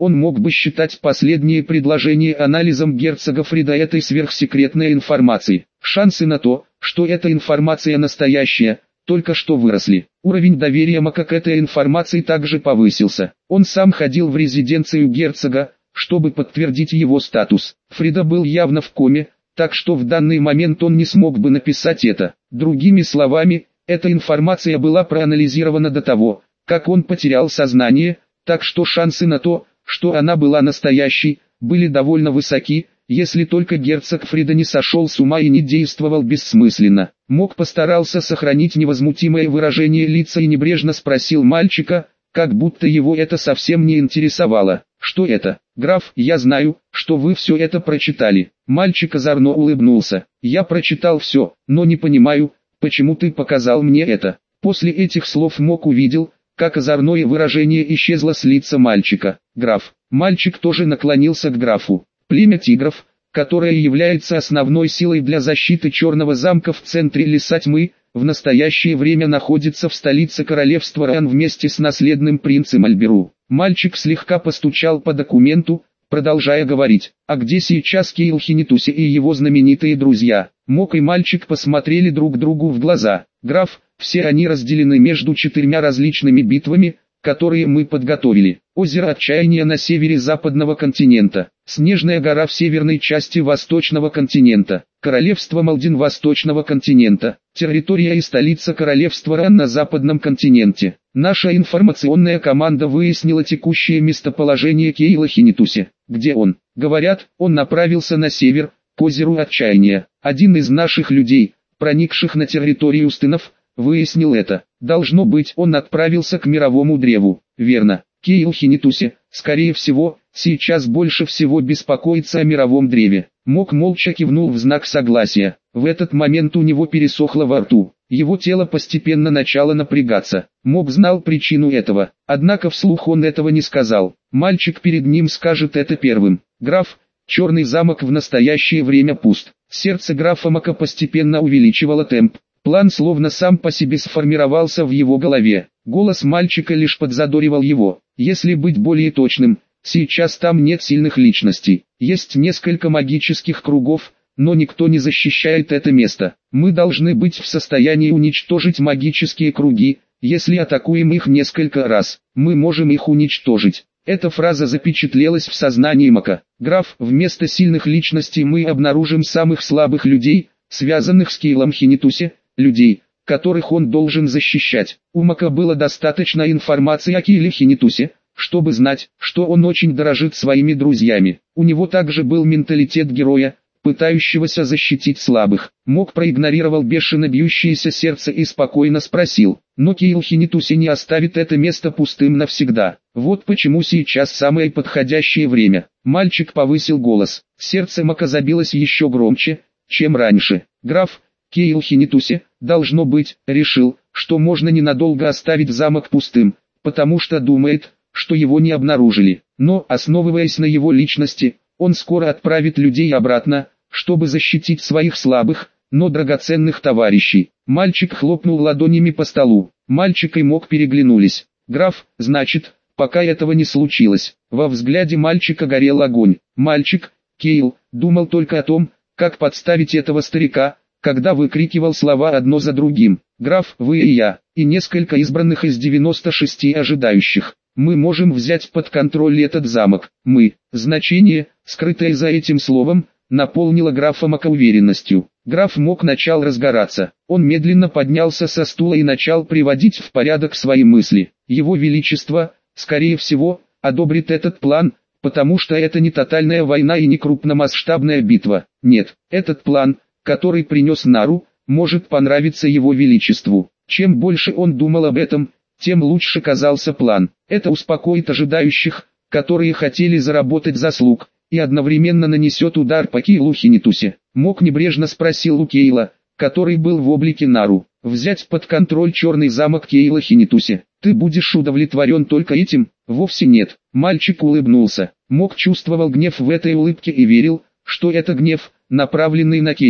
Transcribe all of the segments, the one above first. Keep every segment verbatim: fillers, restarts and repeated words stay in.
он мог бы считать последнее предложение анализом герцога Фрида этой сверхсекретной информации. Шансы на то, что эта информация настоящая, только что выросли. Уровень доверия Мака к этой информации также повысился. Он сам ходил в резиденцию герцога, чтобы подтвердить его статус. Фрида был явно в коме, так что в данный момент он не смог бы написать это. Другими словами, эта информация была проанализирована до того, как он потерял сознание, так что шансы на то, что она была настоящей, были довольно высоки, если только герцог Фрида не сошел с ума и не действовал бессмысленно. Мок постарался сохранить невозмутимое выражение лица и небрежно спросил мальчика, как будто его это совсем не интересовало. «Что это, граф? Я знаю, что вы все это прочитали». Мальчик озорно улыбнулся. «Я прочитал все, но не понимаю, почему ты показал мне это». После этих слов Мок увидел, как озорное выражение исчезло с лица мальчика. «Граф». Мальчик тоже наклонился к графу. Племя тигров, которое является основной силой для защиты Черного замка в центре Леса Тьмы, в настоящее время находится в столице королевства Ран вместе с наследным принцем Альберу. Мальчик слегка постучал по документу, продолжая говорить. «А где сейчас Кейл Хинитуси и его знаменитые друзья?» Мок и мальчик посмотрели друг другу в глаза. «Граф, все они разделены между четырьмя различными битвами, которые мы подготовили. Озеро Отчаяния на севере западного континента, Снежная гора в северной части восточного континента, Королевство Малдин восточного континента, территория и столица Королевства Ран на западном континенте. Наша информационная команда выяснила текущее местоположение Кейла Хинитуси. Где он? Говорят, он направился на север, к озеру Отчаяния. Один из наших людей, проникших на территорию стынов, выяснил это. Должно быть, он отправился к мировому древу. Верно. Кейл Хинитуси, скорее всего, сейчас больше всего беспокоится о мировом древе. Мок молча кивнул в знак согласия. В этот момент у него пересохло во рту. Его тело постепенно начало напрягаться. Мок знал причину этого, однако вслух он этого не сказал. Мальчик перед ним скажет это первым. «Граф, Черный замок в настоящее время пуст». Сердце графа Мока постепенно увеличивало темп. План словно сам по себе сформировался в его голове. Голос мальчика лишь подзадоривал его. Если быть более точным, сейчас там нет сильных личностей. Есть несколько магических кругов, но никто не защищает это место. Мы должны быть в состоянии уничтожить магические круги. Если атакуем их несколько раз, мы можем их уничтожить. Эта фраза запечатлелась в сознании Мока. «Граф, вместо сильных личностей мы обнаружим самых слабых людей, связанных с Кейлом Хинитуси, людей, которых он должен защищать». У Мока было достаточно информации о Кейле Хинитуси, чтобы знать, что он очень дорожит своими друзьями. У него также был менталитет героя, пытающегося защитить слабых. Мок проигнорировал бешено бьющееся сердце и спокойно спросил: «Но Кейл Хинитуси не оставит это место пустым навсегда. Вот почему сейчас самое подходящее время». Мальчик повысил голос. Сердце Мока забилось еще громче, чем раньше. «Граф, Кейл Хинитуси, должно быть, решил, что можно ненадолго оставить замок пустым, потому что думает, что его не обнаружили. Но, основываясь на его личности, он скоро отправит людей обратно, чтобы защитить своих слабых, но драгоценных товарищей». Мальчик хлопнул ладонями по столу. Мальчик и Мок переглянулись. «Граф, значит, пока этого не случилось». Во взгляде мальчика горел огонь. Мальчик, Кейл, думал только о том, как подставить этого старика, когда выкрикивал слова одно за другим. «Граф, вы и я, и несколько избранных из девяноста шести ожидающих. Мы можем взять под контроль этот замок. Мы». Значение, скрытое за этим словом, наполнило графа Мока уверенностью. Граф Мок начал разгораться. Он медленно поднялся со стула и начал приводить в порядок свои мысли. Его Величество, скорее всего, одобрит этот план, потому что это не тотальная война и не крупномасштабная битва. Нет, этот план, который принес Нару, может понравиться его величеству. Чем больше он думал об этом, тем лучше казался план. Это успокоит ожидающих, которые хотели заработать заслуг, и одновременно нанесет удар по Кейлу Хинитуси. Мок небрежно спросил у Кейла, который был в облике Нару: «Взять под контроль Черный замок Кейла Хинитуси. Ты будешь удовлетворен только этим?» «Вовсе нет». Мальчик улыбнулся. Мок чувствовал гнев в этой улыбке и верил, что это гнев, направленный на Кейла.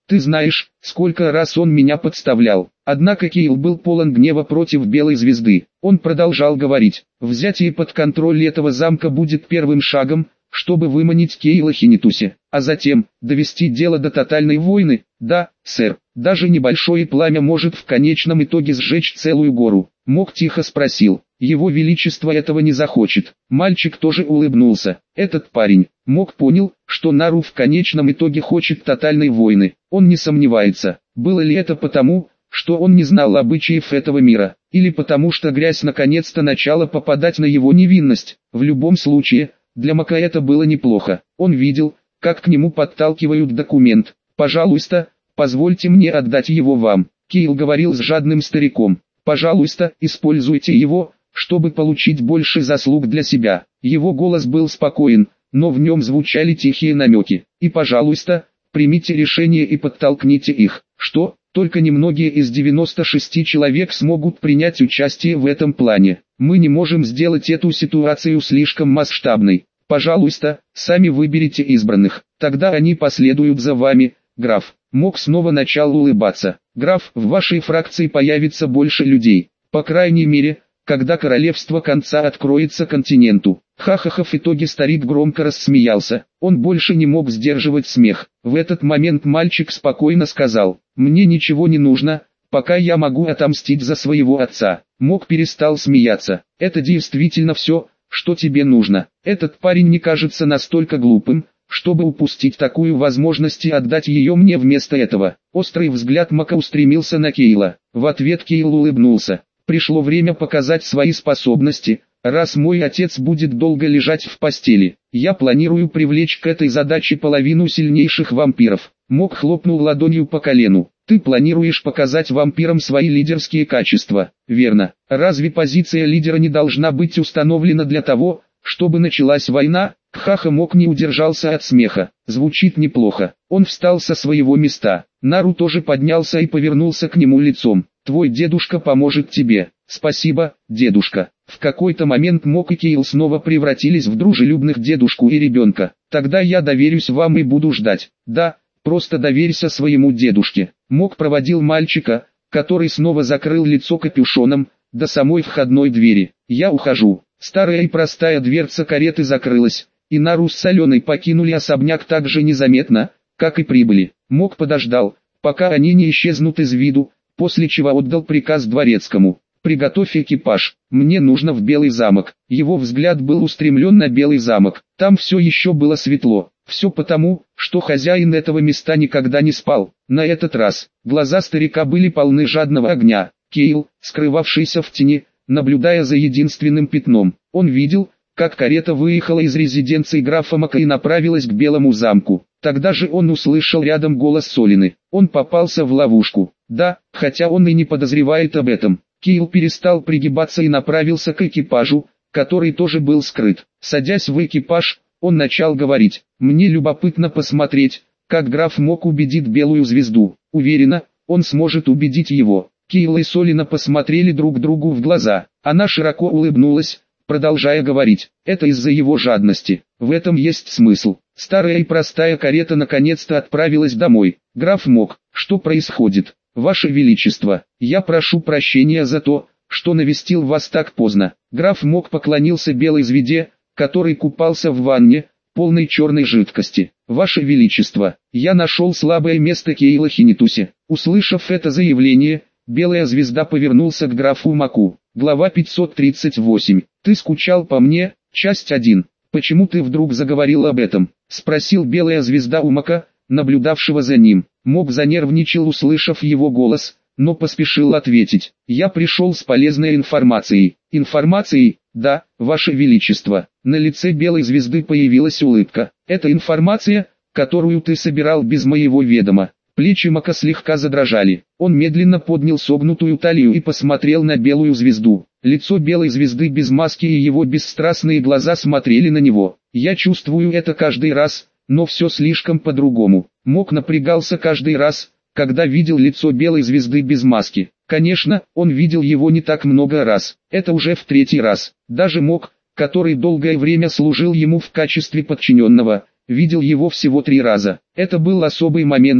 Ты знаешь, сколько раз он меня подставлял. Однако Кейл был полон гнева против Белой Звезды. Он продолжал говорить: взятие под контроль этого замка будет первым шагом, чтобы выманить Кейла Хинитуси, а затем довести дело до тотальной войны. Да, сэр, даже небольшое пламя может в конечном итоге сжечь целую гору. Мок тихо спросил: его величество этого не захочет? Мальчик тоже улыбнулся. Этот парень. Мок понял, что Нару в конечном итоге хочет тотальной войны. Он не сомневается, было ли это потому, что он не знал обычаев этого мира, или потому что грязь наконец-то начала попадать на его невинность. В любом случае, для Мока это было неплохо. Он видел, как к нему подталкивают документ. «Пожалуйста, позвольте мне отдать его вам», Кейл говорил с жадным стариком. «Пожалуйста, используйте его, чтобы получить больше заслуг для себя». Его голос был спокоен, но в нем звучали тихие намеки. «И пожалуйста, примите решение и подтолкните их». Что? Только немногие из девяноста шести человек смогут принять участие в этом плане. Мы не можем сделать эту ситуацию слишком масштабной. Пожалуйста, сами выберите избранных, тогда они последуют за вами, граф. Мок снова начал улыбаться. Граф, в вашей фракции появится больше людей. По крайней мере, когда королевство конца откроется континенту. Ха-ха-ха, в итоге старик громко рассмеялся. Он больше не мог сдерживать смех. В этот момент мальчик спокойно сказал: «Мне ничего не нужно, пока я могу отомстить за своего отца». Мок перестал смеяться. «Это действительно все, что тебе нужно. Этот парень не кажется настолько глупым, чтобы упустить такую возможность и отдать ее мне вместо этого». Острый взгляд Мока устремился на Кейла. В ответ Кейл улыбнулся. «Пришло время показать свои способности. Раз мой отец будет долго лежать в постели, я планирую привлечь к этой задаче половину сильнейших вампиров». Мок хлопнул ладонью по колену. «Ты планируешь показать вампирам свои лидерские качества, верно? Разве позиция лидера не должна быть установлена для того, чтобы началась война?» Хаха Мок не удержался от смеха. «Звучит неплохо». Он встал со своего места. Нару тоже поднялся и повернулся к нему лицом. «Твой дедушка поможет тебе». «Спасибо, дедушка». В какой-то момент Мок и Кейл снова превратились в дружелюбных дедушку и ребенка. «Тогда я доверюсь вам и буду ждать». «Да, просто доверься своему дедушке». Мок проводил мальчика, который снова закрыл лицо капюшоном, до самой входной двери. «Я ухожу». Старая и простая дверца кареты закрылась, и Нару с Соленой покинули особняк так же незаметно, как и прибыли. Мок подождал, пока они не исчезнут из виду, после чего отдал приказ дворецкому: «Приготовь экипаж, мне нужно в Белый замок». Его взгляд был устремлен на Белый замок. Там все еще было светло. Все потому, что хозяин этого места никогда не спал. На этот раз, глаза старика были полны жадного огня. Кейл, скрывавшийся в тени, наблюдая за единственным пятном. Он видел, как карета выехала из резиденции графа Мока и направилась к Белому замку. Тогда же он услышал рядом голос Солины. Он попался в ловушку. Да, хотя он и не подозревает об этом. Кейл перестал пригибаться и направился к экипажу, который тоже был скрыт. Садясь в экипаж, он начал говорить: «Мне любопытно посмотреть, как граф Мок убедит Белую Звезду. Уверена, он сможет убедить его». Кейл и Солина посмотрели друг другу в глаза. Она широко улыбнулась, продолжая говорить: «Это из-за его жадности. В этом есть смысл». Старая и простая карета наконец-то отправилась домой. «Граф Мок, что происходит? Ваше Величество, я прошу прощения за то, что навестил вас так поздно». Граф Мок поклонился Белой Звезде, который купался в ванне, полной черной жидкости. «Ваше Величество, я нашел слабое место Кейла Хинитуси». Услышав это заявление, Белая Звезда повернулся к графу Моку. Глава пятьсот тридцать восемь. «Ты скучал по мне?» Часть один. «Почему ты вдруг заговорил об этом?» Спросил Белая Звезда у Мока, наблюдавшего за ним. Мок занервничал, услышав его голос, но поспешил ответить: «Я пришел с полезной информацией». «Информацией?» «Да, Ваше Величество». На лице Белой Звезды появилась улыбка. «Это информация, которую ты собирал без моего ведома». Плечи Мока слегка задрожали. Он медленно поднял согнутую талию и посмотрел на Белую Звезду. Лицо Белой Звезды без маски и его бесстрастные глаза смотрели на него. «Я чувствую это каждый раз, но все слишком по-другому». Мок напрягался каждый раз, когда видел лицо Белой Звезды без маски. Конечно, он видел его не так много раз. Это уже в третий раз. Даже Мок, который долгое время служил ему в качестве подчиненного, видел его всего три раза. Это был особый момент,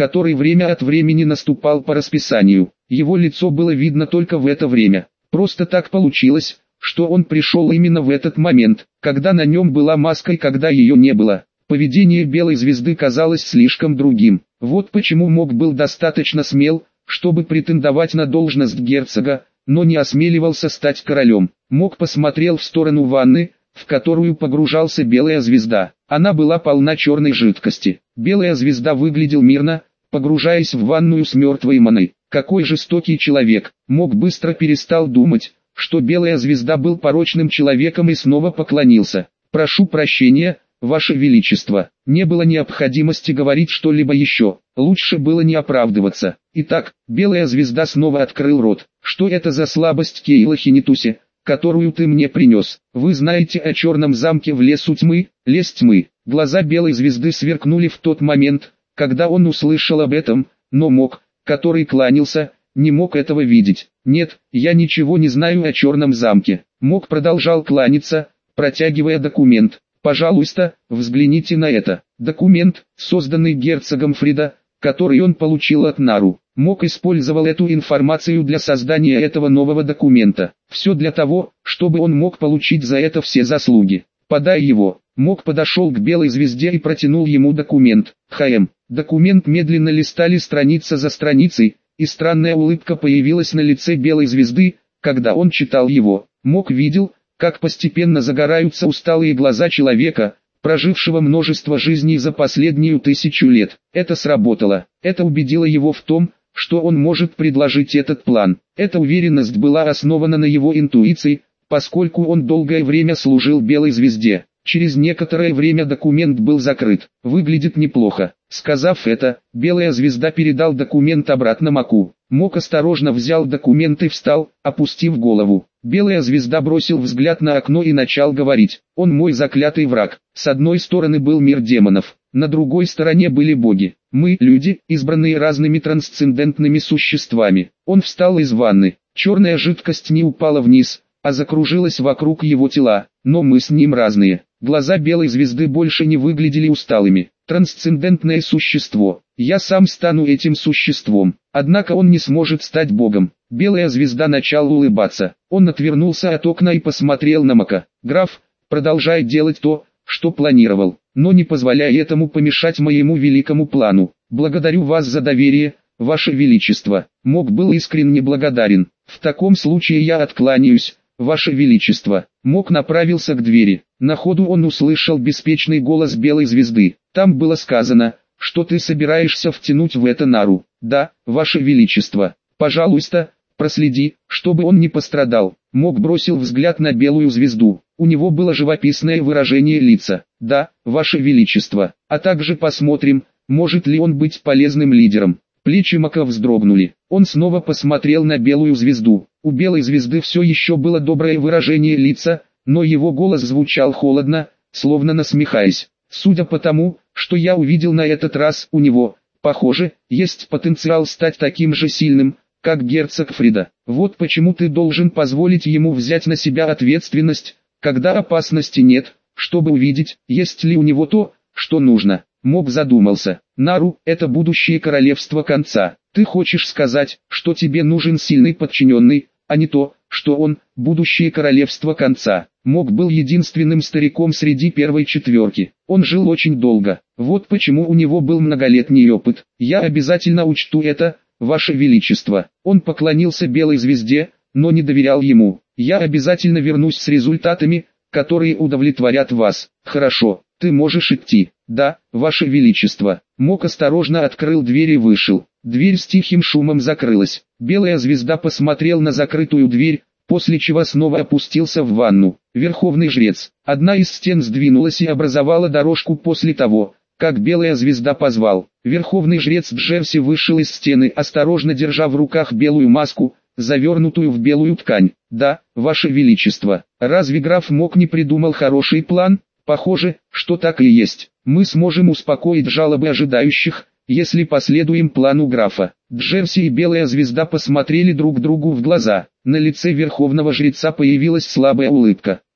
который время от времени наступал по расписанию. Его лицо было видно только в это время. Просто так получилось, что он пришел именно в этот момент, когда на нем была маска и когда ее не было. Поведение Белой Звезды казалось слишком другим. Вот почему Мог был достаточно смел, чтобы претендовать на должность герцога, но не осмеливался стать королем. Мог посмотрел в сторону ванны, в которую погружался Белая Звезда. Она была полна черной жидкости. Белая Звезда выглядел мирно, погружаясь в ванную с мертвой маной. Какой жестокий человек. Мог быстро перестал думать, что Белая Звезда был порочным человеком, и снова поклонился. «Прошу прощения, Ваше Величество». Не было необходимости говорить что-либо еще, лучше было не оправдываться. Итак, Белая Звезда снова открыл рот. «Что это за слабость, Кейла Хинитуси, которую ты мне принес? Вы знаете о черном замке в лесу тьмы, лес тьмы?» Глаза Белой Звезды сверкнули в тот момент, когда он услышал об этом, но Мог, который кланялся, не мог этого видеть. «Нет, я ничего не знаю о черном замке». Мог продолжал кланяться, протягивая документ. «Пожалуйста, взгляните на это». Документ, созданный герцогом Фрида, который он получил от Нару. Мог использовал эту информацию для создания этого нового документа. Все для того, чтобы он мог получить за это все заслуги. «Подай его». Мог подошел к Белой Звезде и протянул ему документ. «Хм». Документ медленно листали страница за страницей, и странная улыбка появилась на лице Белой Звезды, когда он читал его. Мог видел, как постепенно загораются усталые глаза человека, прожившего множество жизней за последнюю тысячу лет. Это сработало. Это убедило его в том, что он может предложить этот план. Эта уверенность была основана на его интуиции, поскольку он долгое время служил Белой Звезде. Через некоторое время документ был закрыт. «Выглядит неплохо». Сказав это, Белая Звезда передал документ обратно Моку. Мок осторожно взял документ и встал, опустив голову. Белая Звезда бросил взгляд на окно и начал говорить. «Он мой заклятый враг. С одной стороны был мир демонов, на другой стороне были боги. Мы, люди, избранные разными трансцендентными существами». Он встал из ванны. Черная жидкость не упала вниз, а закружилась вокруг его тела. «Но мы с ним разные». Глаза Белой Звезды больше не выглядели усталыми. «Трансцендентное существо. Я сам стану этим существом. Однако он не сможет стать богом». Белая Звезда начала улыбаться. Он отвернулся от окна и посмотрел на Мока. «Граф, продолжай делать то, что планировал, но не позволяй этому помешать моему великому плану. Благодарю вас за доверие, Ваше Величество». Мок был искренне благодарен. «В таком случае я откланяюсь, Ваше Величество». Мок направился к двери. На ходу он услышал беспечный голос Белой Звезды. Там было сказано, что ты собираешься втянуть в это Нару. «Да, Ваше Величество. Пожалуйста, проследи, чтобы он не пострадал». Мок бросил взгляд на Белую Звезду. У него было живописное выражение лица. «Да, Ваше Величество. А также посмотрим, может ли он быть полезным лидером». Плечи Мока вздрогнули. Он снова посмотрел на Белую Звезду. У Белой Звезды все еще было доброе выражение лица, но его голос звучал холодно, словно насмехаясь. «Судя по тому, что я увидел на этот раз, у него, похоже, есть потенциал стать таким же сильным, как герцог Фрида. Вот почему ты должен позволить ему взять на себя ответственность, когда опасности нет, чтобы увидеть, есть ли у него то, что нужно». Мок задумался. «Нару – это будущее королевство конца. Ты хочешь сказать, что тебе нужен сильный подчиненный, а не то, что он – будущее королевство конца». Мок был единственным стариком среди первой четверки. Он жил очень долго. Вот почему у него был многолетний опыт. «Я обязательно учту это, Ваше Величество». Он поклонился Белой Звезде, но не доверял ему. «Я обязательно вернусь с результатами, которые удовлетворят вас». «Хорошо, ты можешь идти». «Да, Ваше Величество». Мок осторожно открыл дверь и вышел. Дверь с тихим шумом закрылась. Белая Звезда посмотрел на закрытую дверь, после чего снова опустился в ванну. Верховный жрец. Одна из стен сдвинулась и образовала дорожку после того, как Белая Звезда позвал. Верховный жрец Джерси вышел из стены, осторожно держа в руках белую маску, завернутую в белую ткань. «Да, Ваше Величество». Разве граф Мок не придумал хороший план? Похоже, что так и есть. Мы сможем успокоить жалобы ожидающих, если последуем плану графа. Джерси и Белая Звезда посмотрели друг другу в глаза. На лице Верховного Жреца появилась слабая улыбка.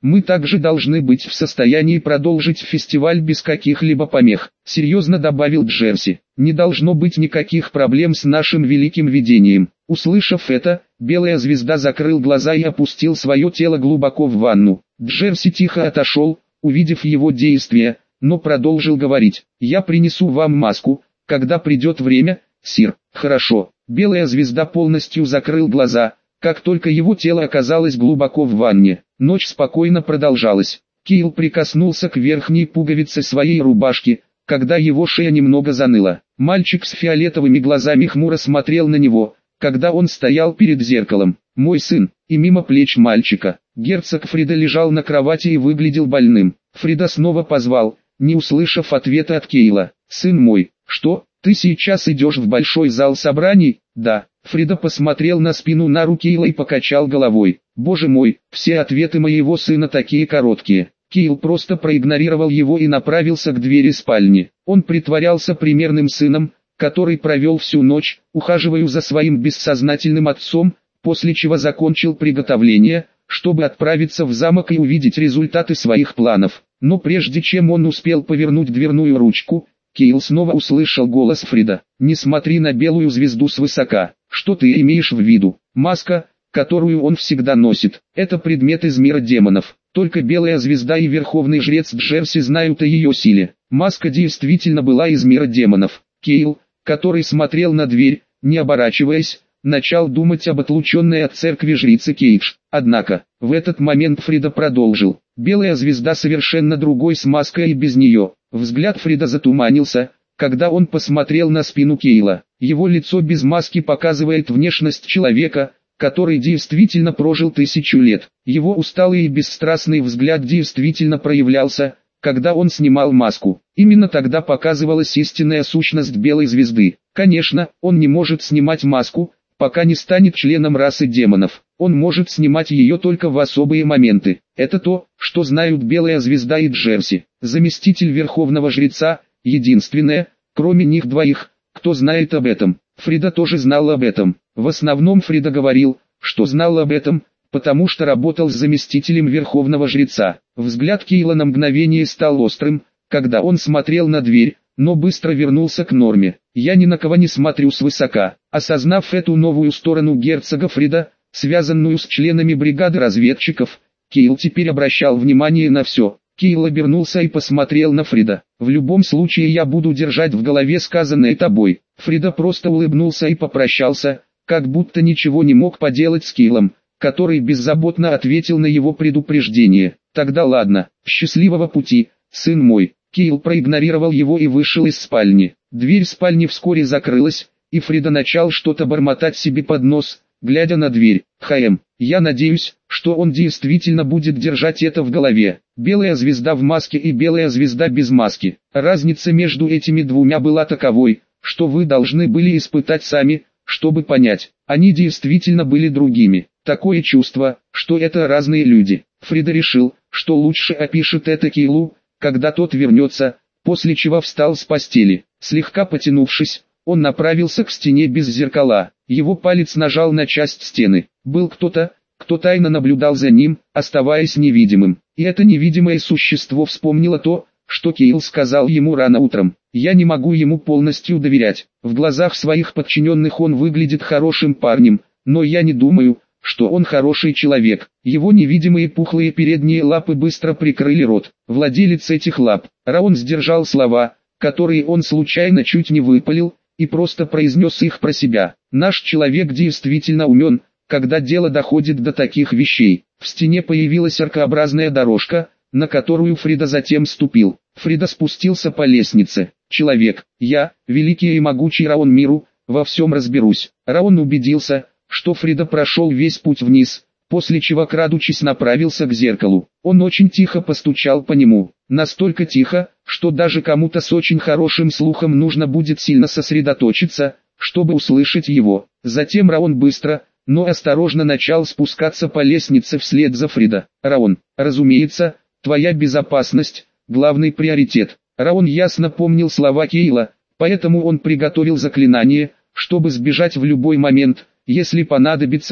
Мы также должны быть в состоянии продолжить фестиваль без каких-либо помех, серьезно добавил Джерси. Не должно быть никаких проблем с нашим великим видением. Услышав это, Белая Звезда закрыл глаза и опустил свое тело глубоко в ванну. Джерси тихо отошел, увидев его действия, но продолжил говорить. «Я принесу вам маску, когда придет время, сир». «Хорошо». Белая Звезда полностью закрыл глаза, как только его тело оказалось глубоко в ванне. Ночь спокойно продолжалась. Кейл прикоснулся к верхней пуговице своей рубашки, когда его шея немного заныла. Мальчик с фиолетовыми глазами хмуро смотрел на него, когда он стоял перед зеркалом. «Мой сын», и мимо плеч мальчика. Герцог Фрида лежал на кровати и выглядел больным. Фрида снова позвал, не услышав ответа от Кейла. «Сын мой, что, ты сейчас идешь в большой зал собраний?» «Да». Фрида посмотрел на спину Нару Кейла и покачал головой. «Боже мой, все ответы моего сына такие короткие». Кейл просто проигнорировал его и направился к двери спальни. Он притворялся примерным сыном, который провел всю ночь, ухаживая за своим бессознательным отцом, после чего закончил приготовление, чтобы отправиться в замок и увидеть результаты своих планов. Но прежде чем он успел повернуть дверную ручку, Кейл снова услышал голос Фрида. «Не смотри на белую звезду свысока. Что ты имеешь в виду?» «Маска, которую он всегда носит. Это предмет из мира демонов. Только белая звезда и верховный жрец Джерси знают о ее силе. Маска действительно была из мира демонов». Кейл, который смотрел на дверь, не оборачиваясь, начал думать об отлученной от церкви жрице Кейдж. Однако, в этот момент Фрида продолжил. «Белая звезда совершенно другой с маской и без нее». Взгляд Фрида затуманился, когда он посмотрел на спину Кейла. Его лицо без маски показывает внешность человека, который действительно прожил тысячу лет. Его усталый и бесстрастный взгляд действительно проявлялся, когда он снимал маску. Именно тогда показывалась истинная сущность белой звезды. Конечно, он не может снимать маску, пока не станет членом расы демонов. Он может снимать ее только в особые моменты. Это то, что знают белая звезда и Джерси. Заместитель верховного жреца, единственное, кроме них двоих, кто знает об этом. Фрида тоже знал об этом. В основном Фрида говорил, что знал об этом, потому что работал с заместителем верховного жреца. Взгляд Кейла на мгновение стал острым, когда он смотрел на дверь, но быстро вернулся к норме. «Я ни на кого не смотрю свысока». Осознав эту новую сторону герцога Фрида, связанную с членами бригады разведчиков, Кейл теперь обращал внимание на все. Кейл обернулся и посмотрел на Фрида. «В любом случае я буду держать в голове сказанное тобой». Фрида просто улыбнулся и попрощался, как будто ничего не мог поделать с Кейлом, который беззаботно ответил на его предупреждение. «Тогда ладно, счастливого пути, сын мой». Кейл проигнорировал его и вышел из спальни. Дверь спальни вскоре закрылась, и Фрида начал что-то бормотать себе под нос, глядя на дверь. «Хм, я надеюсь, что он действительно будет держать это в голове». Белая звезда в маске и белая звезда без маски. Разница между этими двумя была таковой, что вы должны были испытать сами, чтобы понять. Они действительно были другими. Такое чувство, что это разные люди. Фрида решил, что лучше опишет это Кейлу, когда тот вернется, после чего встал с постели. Слегка потянувшись, он направился к стене без зеркала. Его палец нажал на часть стены. Был кто-то, кто тайно наблюдал за ним, оставаясь невидимым. И это невидимое существо вспомнило то, что Кейл сказал ему рано утром. «Я не могу ему полностью доверять. В глазах своих подчиненных он выглядит хорошим парнем, но я не думаю, что он хороший человек». Его невидимые пухлые передние лапы быстро прикрыли рот. Владелец этих лап. Раон сдержал слова, которые он случайно чуть не выпалил, и просто произнес их про себя. «Наш человек действительно умен, когда дело доходит до таких вещей». В стене появилась аркообразная дорожка, на которую Фрида затем ступил. Фрида спустился по лестнице. «Человек, я, великий и могучий Раон Миру, во всем разберусь». Раон убедился, что Фрида прошел весь путь вниз, после чего, крадучись, направился к зеркалу. Он очень тихо постучал по нему. Настолько тихо, что даже кому-то с очень хорошим слухом нужно будет сильно сосредоточиться, чтобы услышать его. Затем Раон быстро, но осторожно начал спускаться по лестнице вслед за Фрида. «Раон, разумеется, твоя безопасность – главный приоритет». Раон ясно помнил слова Кейла, поэтому он приготовил заклинание, чтобы сбежать в любой момент, если понадобится,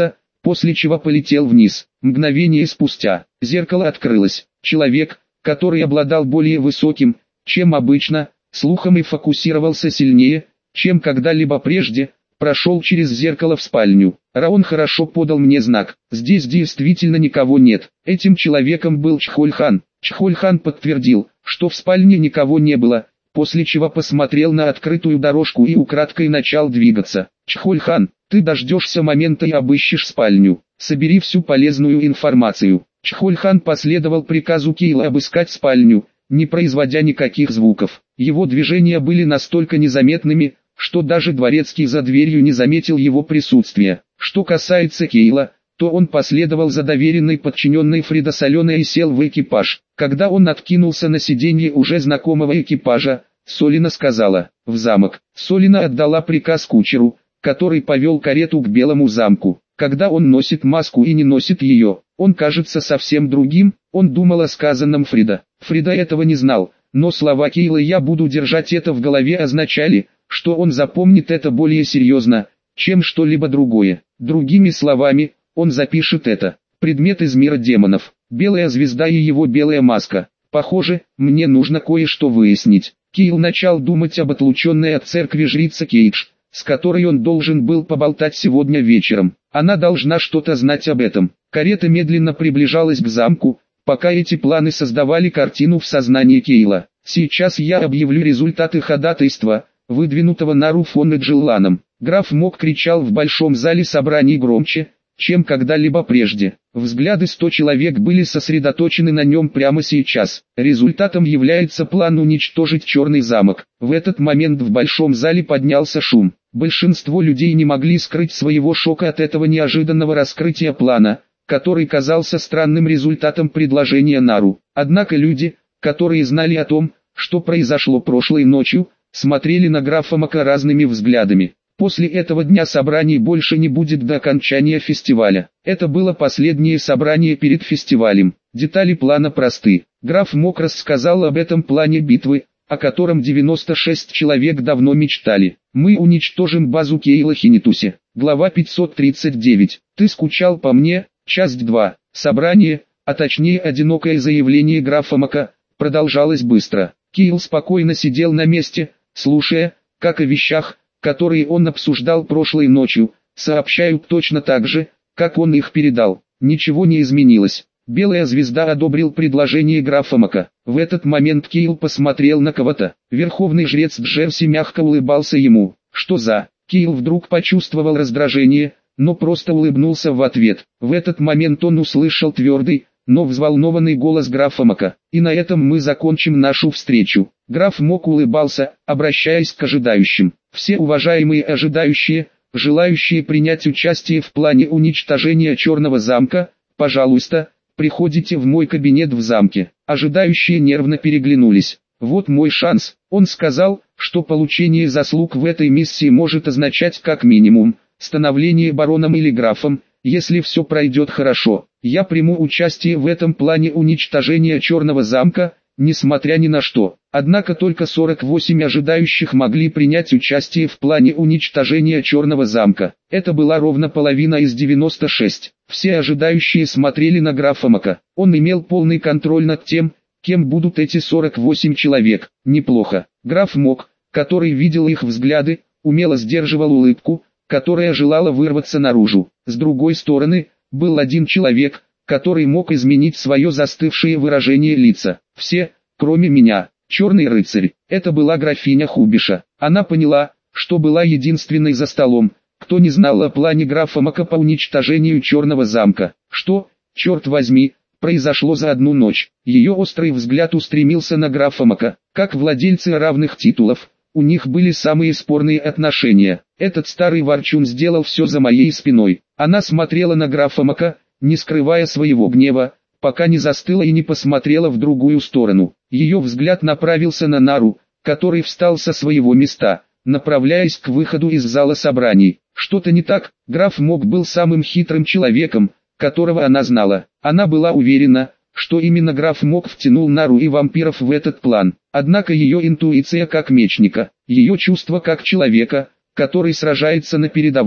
после чего полетел вниз. Мгновение спустя, зеркало открылось. Человек, который обладал более высоким, чем обычно, слухом и фокусировался сильнее, чем когда-либо прежде, прошел через зеркало в спальню. Раон хорошо подал мне знак. Здесь действительно никого нет. Этим человеком был Чхоль-хан. Чхоль-хан подтвердил, что в спальне никого не было, после чего посмотрел на открытую дорожку и украдкой начал двигаться. Чхоль-хан, ты дождешься момента и обыщешь спальню. Собери всю полезную информацию. Чхоль-хан последовал приказу Кейла обыскать спальню, не производя никаких звуков. Его движения были настолько незаметными, что даже дворецкий за дверью не заметил его присутствия. Что касается Кейла, то он последовал за доверенной подчиненной Фрида Соленой и сел в экипаж. Когда он откинулся на сиденье уже знакомого экипажа, Солина сказала: «В замок». Солина отдала приказ кучеру, который повел карету к Белому замку. Когда он носит маску и не носит ее, он кажется совсем другим. Он думал о сказанном Фрида. Фрида этого не знал, но слова Кейла «я буду держать это в голове» означали, что он запомнит это более серьезно, чем что-либо другое. Другими словами, он запишет это. Предмет из мира демонов. Белая звезда и его белая маска. Похоже, мне нужно кое-что выяснить. Кейл начал думать об отлученной от церкви жрице Кейдж, с которой он должен был поболтать сегодня вечером. Она должна что-то знать об этом. Карета медленно приближалась к замку, пока эти планы создавали картину в сознании Кейла. Сейчас я объявлю результаты ходатайства, выдвинутого Нару фон Эджелланом. Граф Мок кричал в большом зале собраний громче, чем когда-либо прежде. Взгляды ста человек были сосредоточены на нем прямо сейчас. Результатом является план уничтожить Черный замок. В этот момент в большом зале поднялся шум. Большинство людей не могли скрыть своего шока от этого неожиданного раскрытия плана, который казался странным результатом предложения Нару. Однако люди, которые знали о том, что произошло прошлой ночью, смотрели на графа Мока разными взглядами. После этого дня собраний больше не будет до окончания фестиваля. Это было последнее собрание перед фестивалем. Детали плана просты. Граф Мок рассказал об этом плане битвы, о котором девяносто шесть человек давно мечтали. Мы уничтожим базу Кейла Хинитусе. Глава пятьсот тридцать девять. Ты скучал по мне? Часть два. Собрание, а точнее одинокое заявление графа Мока, продолжалось быстро. Кейл спокойно сидел на месте, слушая, как о вещах, которые он обсуждал прошлой ночью, сообщают точно так же, как он их передал. Ничего не изменилось. Белая звезда одобрил предложение графа Мока. В этот момент Кейл посмотрел на кого-то. Верховный жрец Джерси мягко улыбался ему. Что за... Кейл вдруг почувствовал раздражение, но просто улыбнулся в ответ. В этот момент он услышал твердый, но взволнованный голос графа Мока. И на этом мы закончим нашу встречу. Граф Мок улыбался, обращаясь к ожидающим. Все уважаемые ожидающие, желающие принять участие в плане уничтожения Черного замка, пожалуйста, приходите в мой кабинет в замке. Ожидающие нервно переглянулись. Вот мой шанс. Он сказал, что получение заслуг в этой миссии может означать как минимум становление бароном или графом. Если все пройдет хорошо, я приму участие в этом плане уничтожения Черного замка, несмотря ни на что. Однако только сорок восемь ожидающих могли принять участие в плане уничтожения Черного замка. Это была ровно половина из девяноста шести. Все ожидающие смотрели на графа Мока. Он имел полный контроль над тем, кем будут эти сорок восемь человек. Неплохо. Граф Мок, который видел их взгляды, умело сдерживал улыбку, которая желала вырваться наружу. С другой стороны, был один человек, который мог изменить свое застывшее выражение лица. Все, кроме меня. Черный рыцарь. Это была графиня Хубиша. Она поняла, что была единственной за столом, кто не знал о плане графа Мока по уничтожению Черного замка. Что, черт возьми, произошло за одну ночь? Ее острый взгляд устремился на графа Мока. Как владельцы равных титулов, у них были самые спорные отношения. Этот старый ворчун сделал все за моей спиной. Она смотрела на графа Мока, не скрывая своего гнева, пока не застыла и не посмотрела в другую сторону. Ее взгляд направился на Нару, который встал со своего места, направляясь к выходу из зала собраний. Что-то не так. Граф Мок был самым хитрым человеком, которого она знала. Она была уверена, что именно граф Мок втянул Нару и вампиров в этот план. Однако ее интуиция как мечника, ее чувство как человека, который сражается на передовой,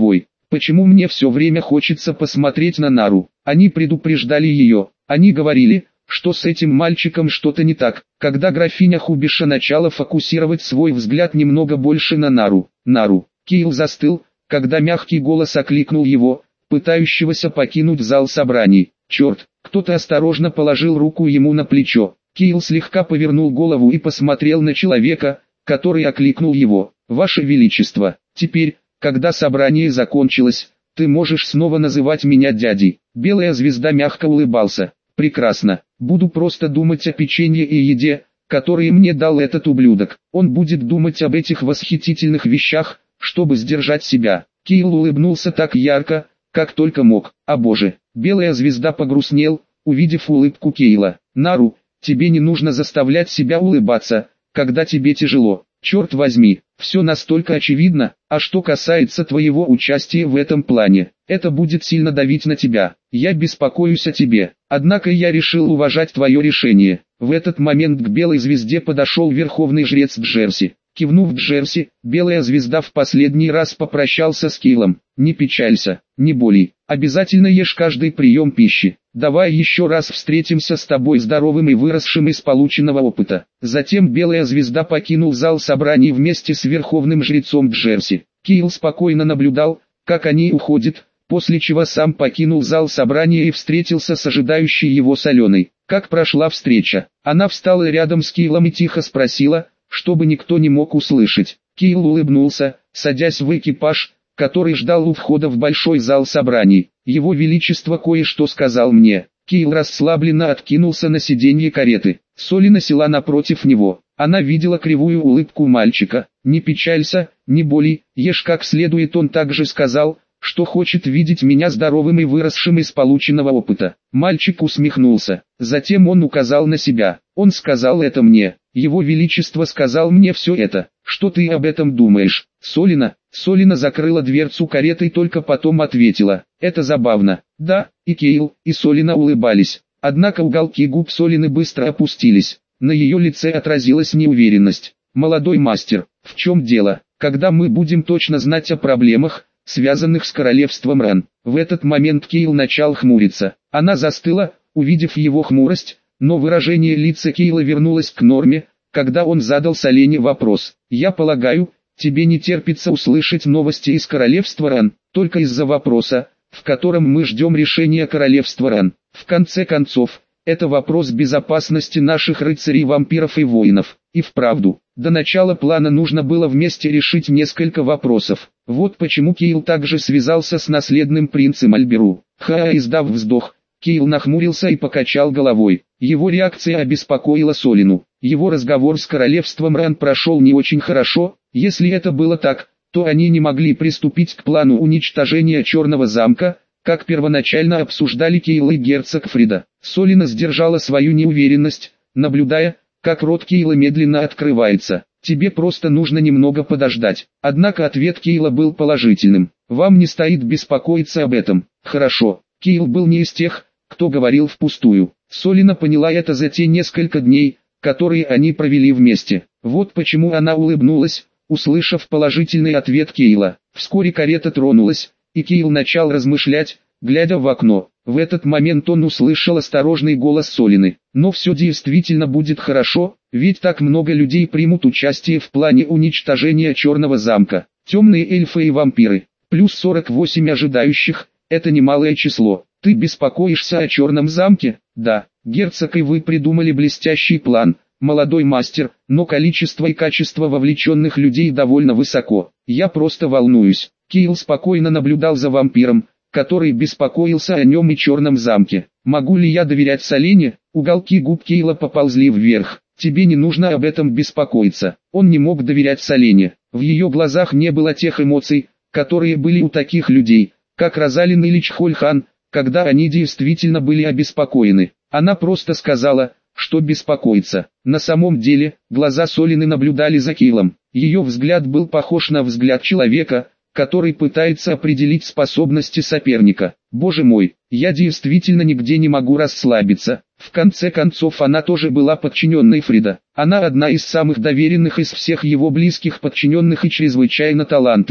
Почему мне все время хочется посмотреть на Нару? Они предупреждали ее. Они говорили, что с этим мальчиком что-то не так. Когда графиня Хубиша начала фокусировать свой взгляд немного больше на Нару. Нару. Кейл застыл, когда мягкий голос окликнул его, пытающегося покинуть зал собраний. Черт, кто-то осторожно положил руку ему на плечо. Кейл слегка повернул голову и посмотрел на человека, который окликнул его. «Ваше Величество, теперь, когда собрание закончилось, ты можешь снова называть меня дядей». Белая звезда мягко улыбался. «Прекрасно, буду просто думать о печенье и еде, которые мне дал этот ублюдок. Он будет думать об этих восхитительных вещах, чтобы сдержать себя». Кейл улыбнулся так ярко, как только мог. «О боже!» Белая звезда погрустнел, увидев улыбку Кейла. «Нару, тебе не нужно заставлять себя улыбаться, когда тебе тяжело. Черт возьми, все настолько очевидно, а что касается твоего участия в этом плане, это будет сильно давить на тебя. Я беспокоюсь о тебе, однако я решил уважать твое решение». В этот момент к белой звезде подошел верховный жрец Джерси. Кивнув Джерси, белая звезда в последний раз попрощался с Кейлом. «Не печалься, не болей, обязательно ешь каждый прием пищи. Давай еще раз встретимся с тобой здоровым и выросшим из полученного опыта». Затем белая звезда покинул зал собраний вместе с верховным жрецом Джерси. Кейл спокойно наблюдал, как они уходят, после чего сам покинул зал собрания и встретился с ожидающей его Соленой. Как прошла встреча? Она встала рядом с Кейлом и тихо спросила, чтобы никто не мог услышать. Кейл улыбнулся, садясь в экипаж, который ждал у входа в большой зал собраний. «Его Величество кое-что сказал мне». Кейл расслабленно откинулся на сиденье кареты. Солина села напротив него. Она видела кривую улыбку мальчика. «Не печалься, не боли, ешь как следует». Он также сказал, что хочет видеть меня здоровым и выросшим из полученного опыта. Мальчик усмехнулся. Затем он указал на себя. «Он сказал это мне. Его Величество сказал мне все это. Что ты об этом думаешь?» Солина, Солина закрыла дверцу кареты и только потом ответила. «Это забавно». Да, и Кейл, и Солина улыбались. Однако уголки губ Солины быстро опустились. На ее лице отразилась неуверенность. «Молодой мастер, в чем дело? Когда мы будем точно знать о проблемах, связанных с королевством Ран?» В этот момент Кейл начал хмуриться. Она застыла, увидев его хмурость, но выражение лица Кейла вернулось к норме, когда он задал Солене вопрос. «Я полагаю, тебе не терпится услышать новости из королевства Ран, только из-за вопроса, в котором мы ждем решения королевства Ран. В конце концов, это вопрос безопасности наших рыцарей, вампиров и воинов. И вправду, до начала плана нужно было вместе решить несколько вопросов. Вот почему Кейл также связался с наследным принцем Альберу». Ха, издав вздох, Кейл нахмурился и покачал головой. Его реакция обеспокоила Солину. Его разговор с королевством Ран прошел не очень хорошо. Если это было так, то они не могли приступить к плану уничтожения Черного замка, как первоначально обсуждали Кейл и герцог Фрида. Солина сдержала свою неуверенность, наблюдая, как рот Кейла медленно открывается. «Тебе просто нужно немного подождать». Однако ответ Кейла был положительным. «Вам не стоит беспокоиться об этом». «Хорошо». Кейл был не из тех, кто говорил впустую. Солина поняла это за те несколько дней, которые они провели вместе. Вот почему она улыбнулась, услышав положительный ответ Кейла. Вскоре карета тронулась, и Кейл начал размышлять, глядя в окно. В этот момент он услышал осторожный голос Солины. «Но все действительно будет хорошо, ведь так много людей примут участие в плане уничтожения Черного замка. Темные эльфы и вампиры, плюс сорок восемь ожидающих, это немалое число. Ты беспокоишься о Черном замке?» «Да, герцог и вы придумали блестящий план, молодой мастер, но количество и качество вовлеченных людей довольно высоко. Я просто волнуюсь». Кейл спокойно наблюдал за вампиром, который беспокоился о нем и Черном замке. «Могу ли я доверять Солене?» Уголки губ Кейла поползли вверх. «Тебе не нужно об этом беспокоиться». Он не мог доверять Солене. В ее глазах не было тех эмоций, которые были у таких людей, как Розалин или Чхольхан, когда они действительно были обеспокоены. Она просто сказала, что беспокоится. На самом деле, глаза Солины наблюдали за Кейлом. Ее взгляд был похож на взгляд человека, который пытается определить способности соперника. «Боже мой, я действительно нигде не могу расслабиться». В конце концов, она тоже была подчиненной Фрида. Она одна из самых доверенных из всех его близких подчиненных и чрезвычайно талантлива.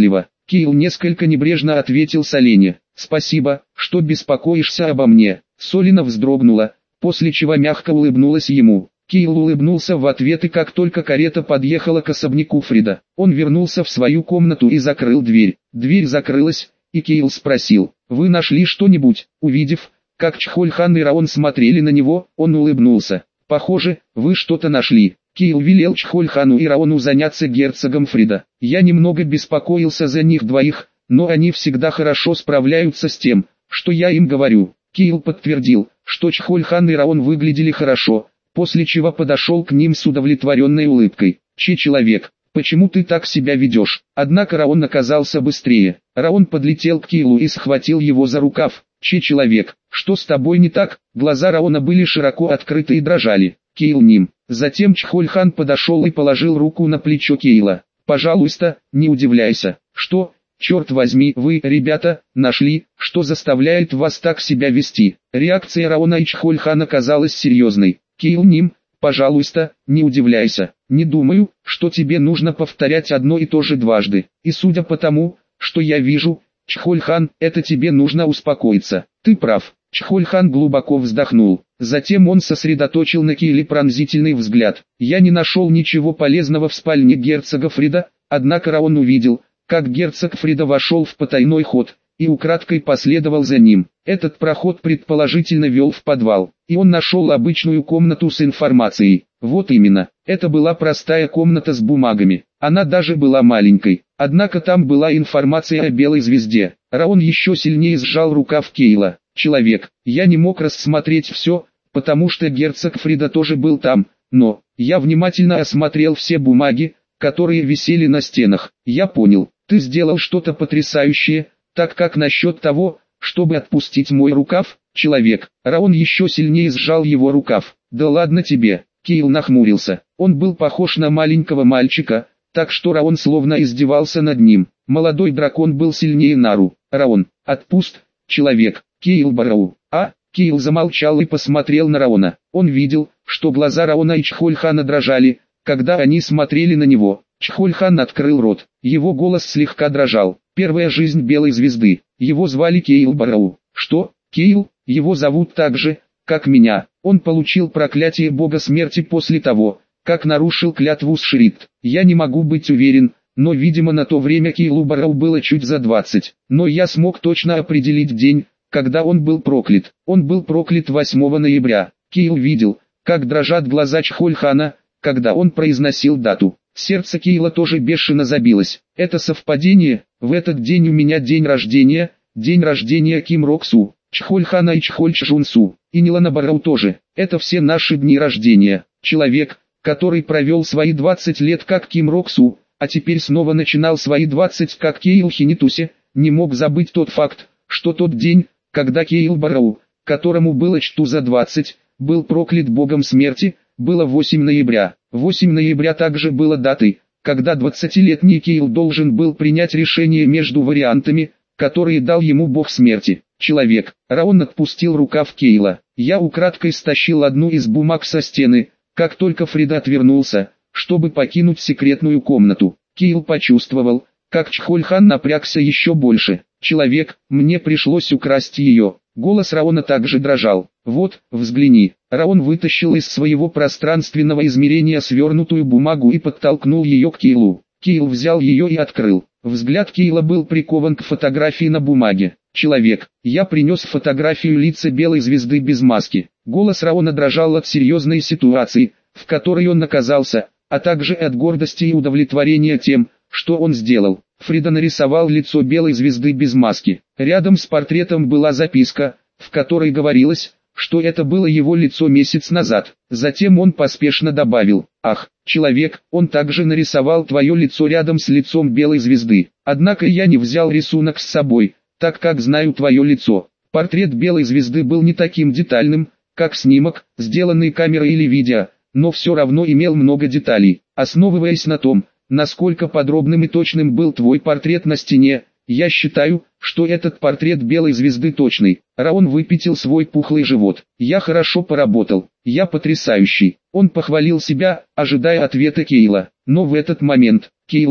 Кейл несколько небрежно ответил Солене. «Спасибо, что беспокоишься обо мне». Солина вздрогнула, после чего мягко улыбнулась ему. Кейл улыбнулся в ответ, и как только карета подъехала к особняку Фрида, он вернулся в свою комнату и закрыл дверь. Дверь закрылась, и Кейл спросил: «Вы нашли что-нибудь?» Увидев, как Чхольхан и Раон смотрели на него, он улыбнулся. «Похоже, вы что-то нашли». Кейл велел Чхольхану и Раону заняться герцогом Фрида. «Я немного беспокоился за них двоих, но они всегда хорошо справляются с тем, что я им говорю». Кейл подтвердил, что Чхольхан и Раон выглядели хорошо, после чего подошел к ним с удовлетворенной улыбкой. «Че человек, почему ты так себя ведешь?» Однако Раон оказался быстрее. Раон подлетел к Кейлу и схватил его за рукав. «Че человек, что с тобой не так?» Глаза Раона были широко открыты и дрожали. Кейл ним. Затем Чхольхан подошел и положил руку на плечо Кейла. «Пожалуйста, не удивляйся. Что, черт возьми, вы, ребята, нашли, что заставляет вас так себя вести?» Реакция Раона и Чхольхана казалась серьезной. «Кейл ним, пожалуйста, не удивляйся. Не думаю, что тебе нужно повторять одно и то же дважды. И судя по тому, что я вижу, Чхольхан, это тебе нужно успокоиться. Ты прав». Чхольхан глубоко вздохнул. Затем он сосредоточил на Кейле пронзительный взгляд. «Я не нашел ничего полезного в спальне герцога Фрида», однако Раон увидел, как герцог Фрида вошел в потайной ход, и украдкой последовал за ним. Этот проход предположительно вел в подвал, и он нашел обычную комнату с информацией. Вот именно, это была простая комната с бумагами. Она даже была маленькой, однако там была информация о Белой Звезде. Раон еще сильнее сжал рукав Кейла. «Человек, я не мог рассмотреть все, потому что герцог Фрида тоже был там, но я внимательно осмотрел все бумаги, которые висели на стенах. Я понял, ты сделал что-то потрясающее, так как насчет того, чтобы отпустить мой рукав, человек». Раон еще сильнее сжал его рукав. «Да ладно тебе». Кейл нахмурился. Он был похож на маленького мальчика, так что Раон словно издевался над ним. Молодой дракон был сильнее Нару. «Раон, отпусти, человек». Кейл Барроу. А? Кейл замолчал и посмотрел на Раона. Он видел, что глаза Раона и Чхольхана дрожали, когда они смотрели на него. Чхольхан открыл рот. Его голос слегка дрожал. «Первая жизнь Белой Звезды». Его звали Кейл Барроу. «Что? Кейл? Его зовут так же, как меня. Он получил проклятие бога смерти после того, как нарушил клятву с Шрид. Я не могу быть уверен, но видимо на то время Кейлу Барроу было чуть за двадцать. Но я смог точно определить день, когда он был проклят. Он был проклят восьмого ноября. Кейл видел, как дрожат глаза Чхольхана, когда он произносил дату. Сердце Кейла тоже бешено забилось. Это совпадение, в этот день у меня день рождения, день рождения Ким Роксу, Чхольхана и Чхольчжунсу, и Нилана Барроу тоже. Это все наши дни рождения. Человек, который провел свои двадцать лет как Ким Роксу, а теперь снова начинал свои двадцать как Кейл Хинитусе, не мог забыть тот факт, что тот день, когда Кейл Барроу, которому было чту за двадцать, был проклят богом смерти, было восьмого ноября. восьмого ноября также было датой, когда двадцатилетний Кейл должен был принять решение между вариантами, которые дал ему бог смерти. Человек. Раон отпустил рукав Кейла. Я украдкой стащил одну из бумаг со стены, как только Фрида отвернулся, чтобы покинуть секретную комнату. Кейл почувствовал, как Чхольхан напрягся еще больше. «Человек, мне пришлось украсть ее». Голос Раона также дрожал. «Вот, взгляни». Раон вытащил из своего пространственного измерения свернутую бумагу и подтолкнул ее к Кейлу. Кейл взял ее и открыл. Взгляд Кейла был прикован к фотографии на бумаге. «Человек, я принес фотографию лица Белой Звезды без маски». Голос Раона дрожал от серьезной ситуации, в которой он оказался, а также от гордости и удовлетворения тем, что он сделал. Фрида нарисовал лицо Белой Звезды без маски. Рядом с портретом была записка, в которой говорилось, что это было его лицо месяц назад. Затем он поспешно добавил: «Ах, человек, он также нарисовал твое лицо рядом с лицом Белой Звезды. Однако я не взял рисунок с собой, так как знаю твое лицо». Портрет Белой Звезды был не таким детальным, как снимок, сделанный камерой или видео, но все равно имел много деталей. Основываясь на том, насколько подробным и точным был твой портрет на стене, я считаю, что этот портрет Белой Звезды точный. Раон выпятил свой пухлый живот. Я хорошо поработал. Я потрясающий. Он похвалил себя, ожидая ответа Кейла. Но в этот момент, Кейл ним.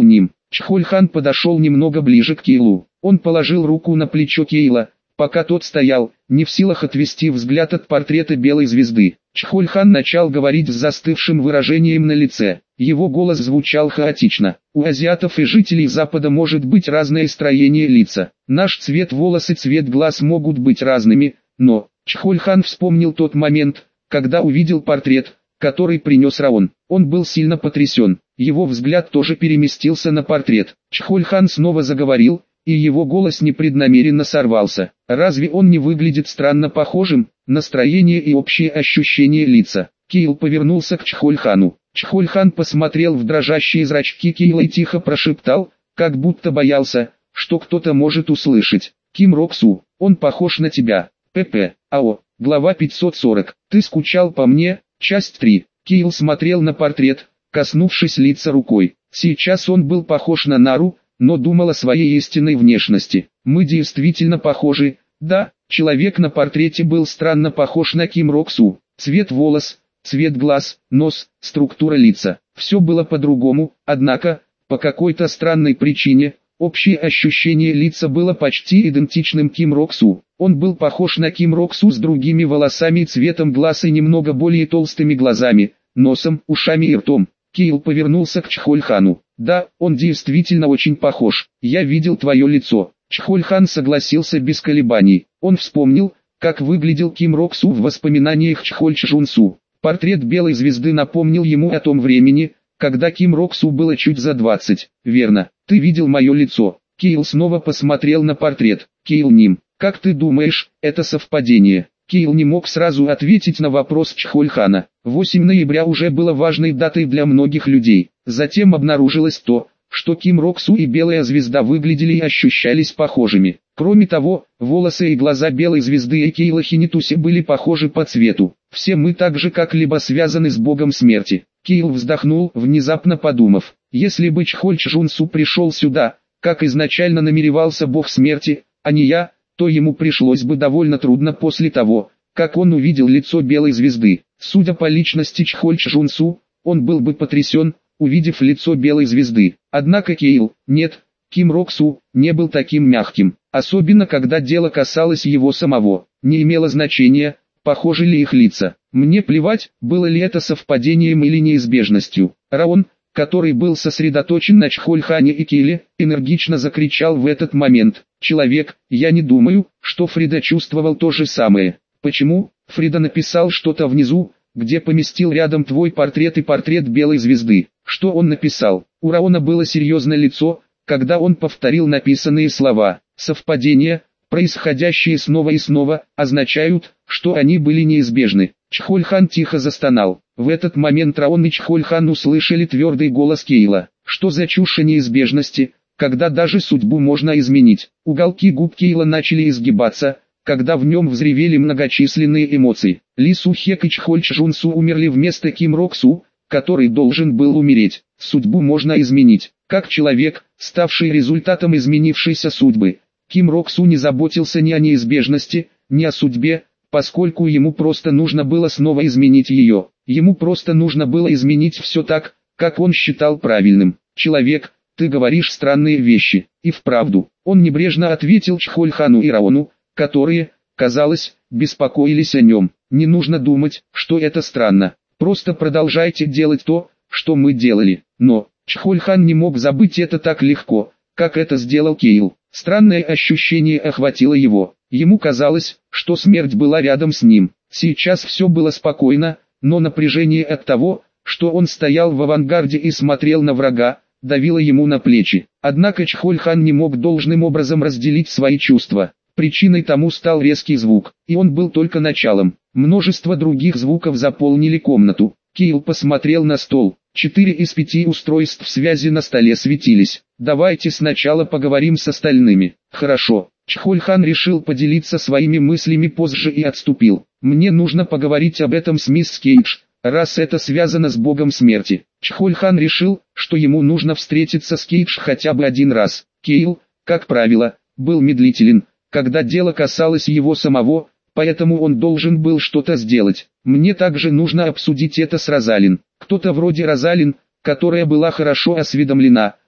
Чхольхан подошел немного ближе к Кейлу. Он положил руку на плечо Кейла, пока тот стоял, не в силах отвести взгляд от портрета белой звезды. Чхольхан начал говорить с застывшим выражением на лице. Его голос звучал хаотично. У азиатов и жителей Запада может быть разное строение лица. Наш цвет волос и цвет глаз могут быть разными, но... Чхольхан вспомнил тот момент, когда увидел портрет, который принес Раон. Он был сильно потрясен. Его взгляд тоже переместился на портрет. Чхольхан снова заговорил, и его голос непреднамеренно сорвался. Разве он не выглядит странно похожим? Настроение и общее ощущение лица. Кейл повернулся к Чхольхану. Чхольхан посмотрел в дрожащие зрачки Кейла и тихо прошептал, как будто боялся, что кто-то может услышать. Ким Рок-Су, он похож на тебя. ПП. АО. Глава пятьсот сорок. Ты скучал по мне? Часть три. Кейл смотрел на портрет, коснувшись лица рукой. Сейчас он был похож на Нару, но думал о своей истинной внешности. Мы действительно похожи. Да, человек на портрете был странно похож на Ким Рок-Су. Цвет волос, цвет глаз, нос, структура лица. Все было по-другому, однако, по какой-то странной причине, общее ощущение лица было почти идентичным Ким Рок-Су. Он был похож на Ким Рок-Су с другими волосами, цветом глаз и немного более толстыми глазами, носом, ушами и ртом. Кейл повернулся к Чхольхану. Да, он действительно очень похож. Я видел твое лицо. Чхольхан согласился без колебаний. Он вспомнил, как выглядел Ким Рок-Су в воспоминаниях Чхоль-Чжун-Су. Портрет белой звезды напомнил ему о том времени, когда Ким Рок-Су было чуть за двадцать. Верно, ты видел мое лицо. Кейл снова посмотрел на портрет. Кейл Ним, как ты думаешь, это совпадение? Кейл не мог сразу ответить на вопрос Чхольхана. восьмое ноября уже было важной датой для многих людей. Затем обнаружилось то, что Ким Рок-Су и белая звезда выглядели и ощущались похожими. Кроме того, волосы и глаза белой звезды и Кейла Хинитуси были похожи по цвету. Все мы так же как-либо связаны с богом смерти. Кейл вздохнул, внезапно подумав, если бы Чхоль-Чжун-Су пришел сюда, как изначально намеревался бог смерти, а не я, то ему пришлось бы довольно трудно после того, как он увидел лицо белой звезды. Судя по личности Чхоль-Чжун-Су, он был бы потрясен, увидев лицо белой звезды. Однако Кейл, нет, Ким Рок-Су, не был таким мягким, особенно когда дело касалось его самого. Не имело значения, похожи ли их лица. Мне плевать, было ли это совпадением или неизбежностью. Раон, который был сосредоточен на Чхольхане и Кейле, энергично закричал в этот момент. «Человек, я не думаю, что Фрида чувствовал то же самое. Почему?» Фрида написал что-то внизу, где поместил рядом твой портрет и портрет белой звезды. Что он написал? У Раона было серьезное лицо, когда он повторил написанные слова. Совпадения, происходящие снова и снова, означают, что они были неизбежны. Чхольхан тихо застонал. В этот момент Раон и Чхольхан услышали твердый голос Кейла. Что за чушь о неизбежности, когда даже судьбу можно изменить? Уголки губ Кейла начали изгибаться, когда в нем взревели многочисленные эмоции. Ли Сухек и Чхоль-Чжун-Су умерли вместо Ким Рок-Су, который должен был умереть. Судьбу можно изменить. Как человек, ставший результатом изменившейся судьбы, Ким Рок-Су не заботился ни о неизбежности, ни о судьбе, поскольку ему просто нужно было снова изменить ее. Ему просто нужно было изменить все так, как он считал правильным. «Человек, ты говоришь странные вещи». И вправду, он небрежно ответил Чхольхану и Раону, которые, казалось, беспокоились о нем. «Не нужно думать, что это странно. Просто продолжайте делать то, что мы делали». Но Чхольхан не мог забыть это так легко, как это сделал Кейл. Странное ощущение охватило его. Ему казалось, что смерть была рядом с ним. Сейчас все было спокойно, но напряжение от того, что он стоял в авангарде и смотрел на врага, давило ему на плечи. Однако Чхольхан не мог должным образом разделить свои чувства. Причиной тому стал резкий звук, и он был только началом. Множество других звуков заполнили комнату. Кейл посмотрел на стол. Четыре из пяти устройств связи на столе светились. «Давайте сначала поговорим с остальными». «Хорошо». Чхольхан решил поделиться своими мыслями позже и отступил. «Мне нужно поговорить об этом с мисс Кейдж, раз это связано с богом смерти». Чхольхан решил, что ему нужно встретиться с Кейдж хотя бы один раз. Кейл, как правило, был медлителен, когда дело касалось его самого, поэтому он должен был что-то сделать. «Мне также нужно обсудить это с Розалин». Кто-то вроде Розалин, которая была хорошо осведомлена,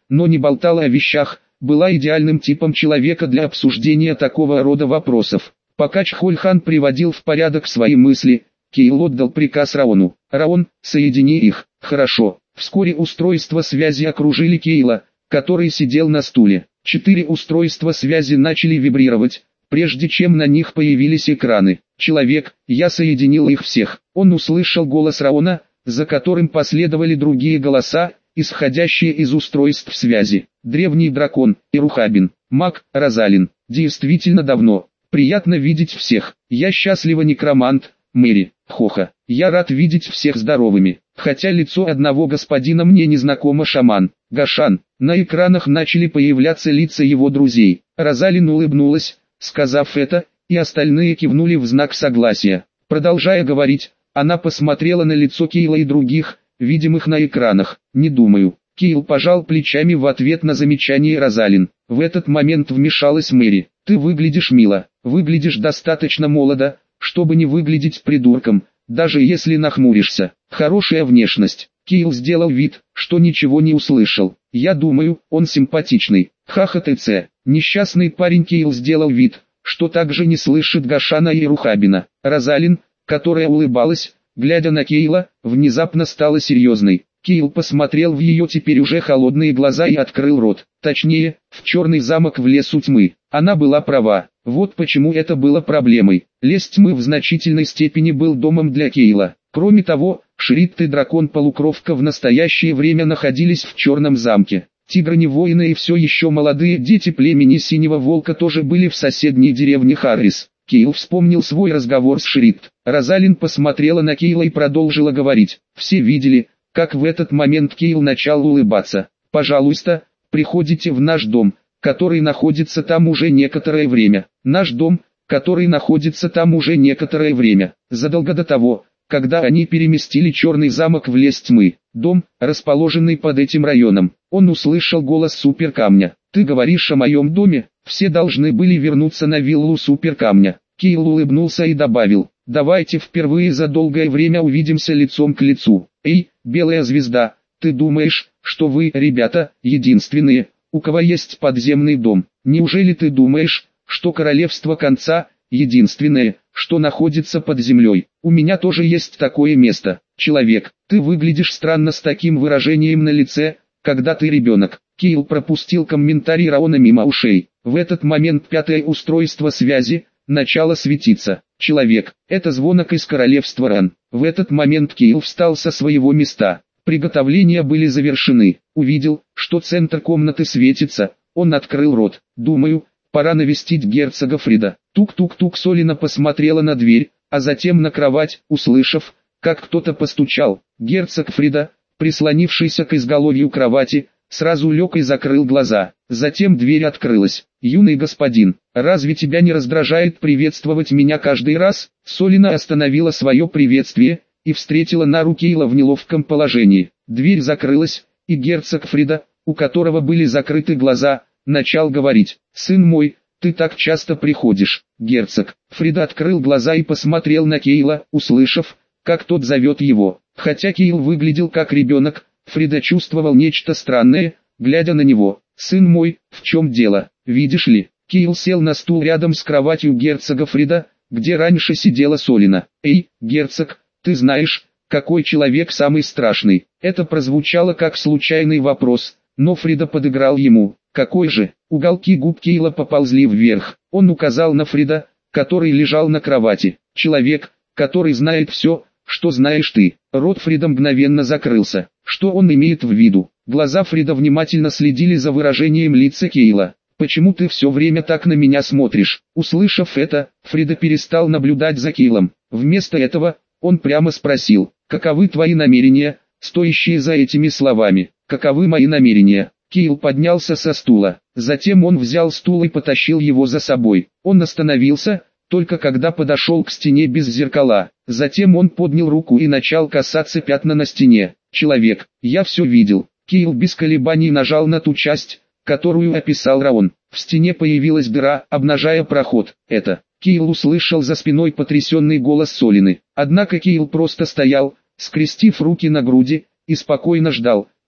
но не болтала о вещах, была идеальным типом человека для обсуждения такого рода вопросов. Пока Чхольхан приводил в порядок свои мысли, Кейл отдал приказ Раону. «Раон, соедини их». «Хорошо». Вскоре устройства связи окружили Кейла, который сидел на стуле. Четыре устройства связи начали вибрировать, прежде чем на них появились экраны. «Человек, я соединил их всех». Он услышал голос Раона, за которым последовали другие голоса, исходящие из устройств связи. Древний дракон, Ирухабин, маг, Розалин. Действительно давно. Приятно видеть всех. Я счастлива, некромант, Мэри, Хоха. Я рад видеть всех здоровыми. Хотя лицо одного господина мне не знакомо, шаман, Гашан. На экранах начали появляться лица его друзей. Розалин улыбнулась, сказав это, и остальные кивнули в знак согласия. Продолжая говорить, она посмотрела на лицо Кейла и других, видимых на экранах. «Не думаю». Кейл пожал плечами в ответ на замечание Розалин. В этот момент вмешалась Мэри. «Ты выглядишь мило, выглядишь достаточно молодо, чтобы не выглядеть придурком, даже если нахмуришься. Хорошая внешность». Кейл сделал вид, что ничего не услышал. «Я думаю, он симпатичный». Ха-ха-тц. Несчастный парень. Кейл сделал вид, что также не слышит Гашана и Рухабина. Розалин, которая улыбалась, глядя на Кейла, внезапно стала серьезной. Кейл посмотрел в ее теперь уже холодные глаза и открыл рот. Точнее, в черный замок в лесу тьмы. Она была права. Вот почему это было проблемой. Лес тьмы в значительной степени был домом для Кейла. Кроме того, Шридт и дракон-полукровка в настоящее время находились в черном замке. Тигры-воины и все еще молодые дети племени Синего Волка тоже были в соседней деревне Харрис. Кейл вспомнил свой разговор с Шридт. Розалин посмотрела на Кейла и продолжила говорить. Все видели, как в этот момент Кейл начал улыбаться. «Пожалуйста, приходите в наш дом, который находится там уже некоторое время. Наш дом, который находится там уже некоторое время. Задолго до того, когда они переместили черный замок в лес тьмы. Дом, расположенный под этим районом». Он услышал голос Суперкамня. «Ты говоришь о моем доме? Все должны были вернуться на виллу Суперкамня». Кейл улыбнулся и добавил. «Давайте впервые за долгое время увидимся лицом к лицу. Эй, белая звезда, ты думаешь, что вы, ребята, единственные, у кого есть подземный дом? Неужели ты думаешь, что королевство конца – единственное, что находится под землей? У меня тоже есть такое место. Человек, ты выглядишь странно с таким выражением на лице, когда ты ребенок». Кейл пропустил комментарий Раона мимо ушей. В этот момент пятое устройство связи начало светиться. «Человек, это звонок из королевства Ран». В этот момент Кейл встал со своего места. Приготовления были завершены. Увидел, что центр комнаты светится, он открыл рот. «Думаю, пора навестить герцога Фрида». Тук-тук-тук. Солина посмотрела на дверь, а затем на кровать, услышав, как кто-то постучал. Герцог Фрида, прислонившийся к изголовью кровати, сразу лег и закрыл глаза. Затем дверь открылась. «Юный господин, разве тебя не раздражает приветствовать меня каждый раз?» Солина остановила свое приветствие и встретила Нару Кейла в неловком положении. Дверь закрылась, и герцог Фрида, у которого были закрыты глаза, начал говорить. «Сын мой, ты так часто приходишь». Герцог Фрида открыл глаза и посмотрел на Кейла, услышав, как тот зовет его. Хотя Кейл выглядел как ребенок, Фрида чувствовал нечто странное, глядя на него. «Сын мой, в чем дело? Видишь ли?» Кейл сел на стул рядом с кроватью герцога Фрида, где раньше сидела Солина. «Эй, герцог, ты знаешь, какой человек самый страшный?» Это прозвучало как случайный вопрос, но Фрида подыграл ему. «Какой же?» Уголки губ Кейла поползли вверх. Он указал на Фрида, который лежал на кровати. «Человек, который знает все, что знаешь ты». Рот Фрида мгновенно закрылся. Что он имеет в виду? Глаза Фрида внимательно следили за выражением лица Кейла. «Почему ты все время так на меня смотришь?» Услышав это, Фрида перестал наблюдать за Кейлом. Вместо этого, он прямо спросил: «Каковы твои намерения, стоящие за этими словами?» «Каковы мои намерения?» Кейл поднялся со стула. Затем он взял стул и потащил его за собой. Он остановился, только когда подошел к стене без зеркала. Затем он поднял руку и начал касаться пятна на стене. «Человек, я все видел». Кейл без колебаний нажал на ту часть, которую описал Раон. В стене появилась дыра, обнажая проход. «Это...» Кейл услышал за спиной потрясенный голос Солины. Однако Кейл просто стоял, скрестив руки на груди, и спокойно ждал,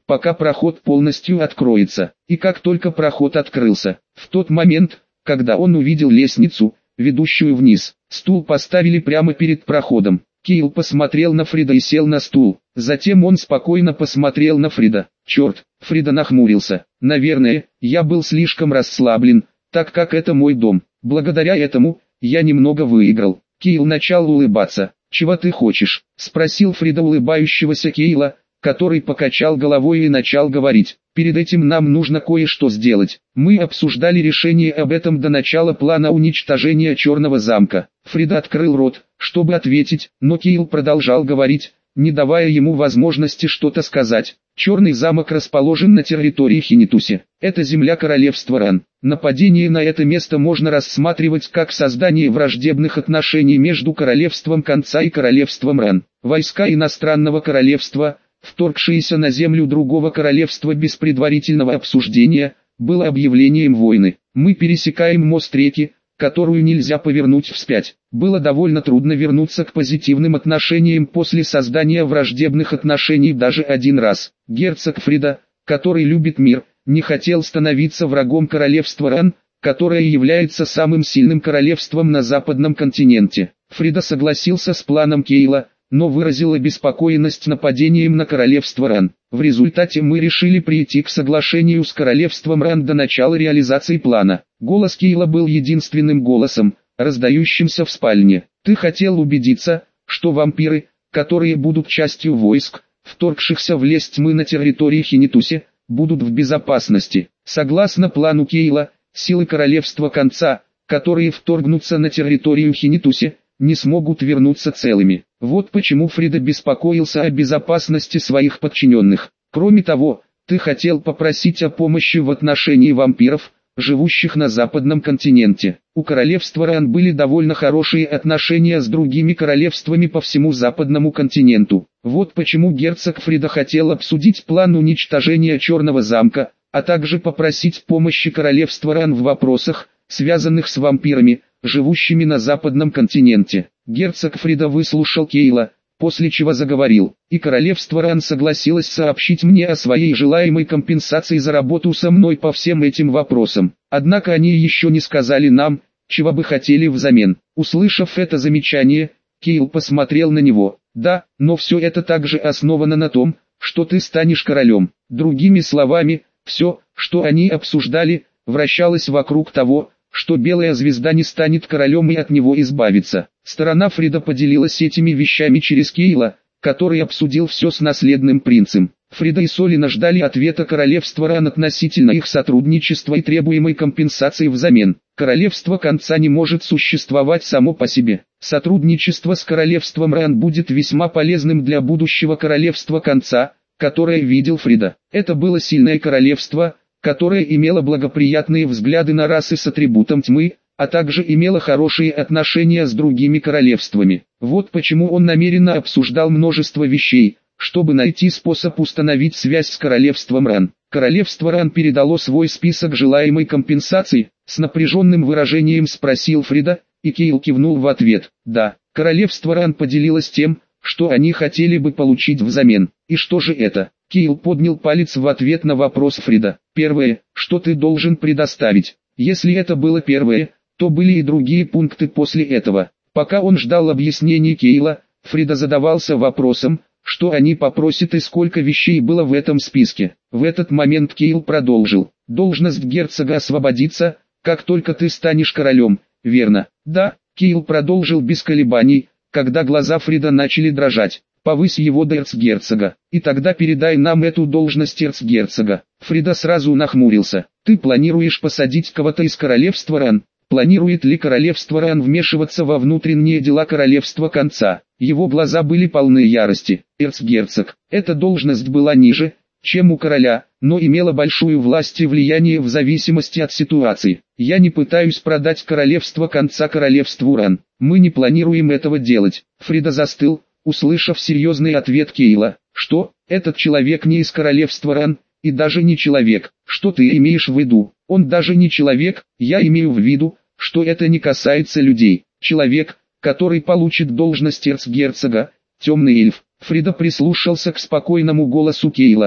пока проход полностью откроется. И как только проход открылся, в тот момент, когда он увидел лестницу, ведущую вниз, стул поставили прямо перед проходом. Кейл посмотрел на Фрида и сел на стул. Затем он спокойно посмотрел на Фрида. Черт, Фрида нахмурился. Наверное, я был слишком расслаблен, так как это мой дом. Благодаря этому, я немного выиграл. Кейл начал улыбаться. «Чего ты хочешь?» – спросил Фрида улыбающегося Кейла, который покачал головой и начал говорить. «Перед этим нам нужно кое-что сделать. Мы обсуждали решение об этом до начала плана уничтожения Черного замка». Фрида открыл рот, чтобы ответить, но Кейл продолжал говорить, не давая ему возможности что-то сказать. Черный замок расположен на территории Хинитуси. Это земля королевства Ран. Нападение на это место можно рассматривать как создание враждебных отношений между королевством Конца и королевством Ран. Войска иностранного королевства, вторгшиеся на землю другого королевства без предварительного обсуждения, было объявлением войны. Мы пересекаем мост реки, которую нельзя повернуть вспять. Было довольно трудно вернуться к позитивным отношениям после создания враждебных отношений даже один раз. Герцог Фрида, который любит мир, не хотел становиться врагом королевства Ран, которое является самым сильным королевством на западном континенте. Фрида согласился с планом Кейла, но выразил обеспокоенность нападением на королевство Ран. В результате мы решили прийти к соглашению с королевством Ран до начала реализации плана. Голос Кейла был единственным голосом, раздающимся в спальне. Ты хотел убедиться, что вампиры, которые будут частью войск, вторгшихся в лес тьмы на территории Хинитуси, будут в безопасности. Согласно плану Кейла, силы королевства Конца, которые вторгнутся на территорию Хинитуси, не смогут вернуться целыми. Вот почему Фрида беспокоился о безопасности своих подчиненных. Кроме того, ты хотел попросить о помощи в отношении вампиров, живущих на западном континенте. У королевства Ран были довольно хорошие отношения с другими королевствами по всему западному континенту. Вот почему герцог Фрида хотел обсудить план уничтожения Черного замка, а также попросить помощи королевства Ран в вопросах, связанных с вампирами, живущими на западном континенте. Герцог Фрида выслушал Кейла, после чего заговорил, и королевство Ран согласилось сообщить мне о своей желаемой компенсации за работу со мной по всем этим вопросам. Однако они еще не сказали нам, чего бы хотели взамен. Услышав это замечание, Кейл посмотрел на него. Да, но все это также основано на том, что ты станешь королем. Другими словами, все, что они обсуждали, вращалось вокруг того, что Белая Звезда не станет королем и от него избавиться. Сторона Фрида поделилась этими вещами через Кейла, который обсудил все с наследным принцем. Фрида и Солина ждали ответа королевства Ран относительно их сотрудничества и требуемой компенсации взамен. Королевство Конца не может существовать само по себе. Сотрудничество с королевством Ран будет весьма полезным для будущего королевства Конца, которое видел Фрида. Это было сильное королевство, которое имело благоприятные взгляды на расы с атрибутом тьмы, а также имело хорошие отношения с другими королевствами. Вот почему он намеренно обсуждал множество вещей, чтобы найти способ установить связь с королевством Ран. Королевство Ран передало свой список желаемой компенсации, с напряженным выражением спросил Фрида, и Кейл кивнул в ответ. Да, королевство Ран поделилось тем, что они хотели бы получить взамен. И что же это? Кейл поднял палец в ответ на вопрос Фрида. Первое, что ты должен предоставить. Если это было первое, то были и другие пункты после этого. Пока он ждал объяснений Кейла, Фрида задавался вопросом, что они попросят и сколько вещей было в этом списке. В этот момент Кейл продолжил. Должность герцога освободится, как только ты станешь королем, верно? Да, Кейл продолжил без колебаний, когда глаза Фрида начали дрожать. Повысь его до эрцгерцога, и тогда передай нам эту должность эрцгерцога. Фрида сразу нахмурился. Ты планируешь посадить кого-то из королевства Ран? Планирует ли королевство Ран вмешиваться во внутренние дела королевства Конца? Его глаза были полны ярости. Эрцгерцог. Эта должность была ниже, чем у короля, но имела большую власть и влияние в зависимости от ситуации. Я не пытаюсь продать королевство Конца королевству Ран. Мы не планируем этого делать. Фрида застыл, услышав серьезный ответ Кейла. Что, этот человек не из королевства Ран, и даже не человек? Что ты имеешь в виду? Он даже не человек, я имею в виду, что это не касается людей. Человек, который получит должность эрцгерцога, темный эльф. Фрида прислушался к спокойному голосу Кейла,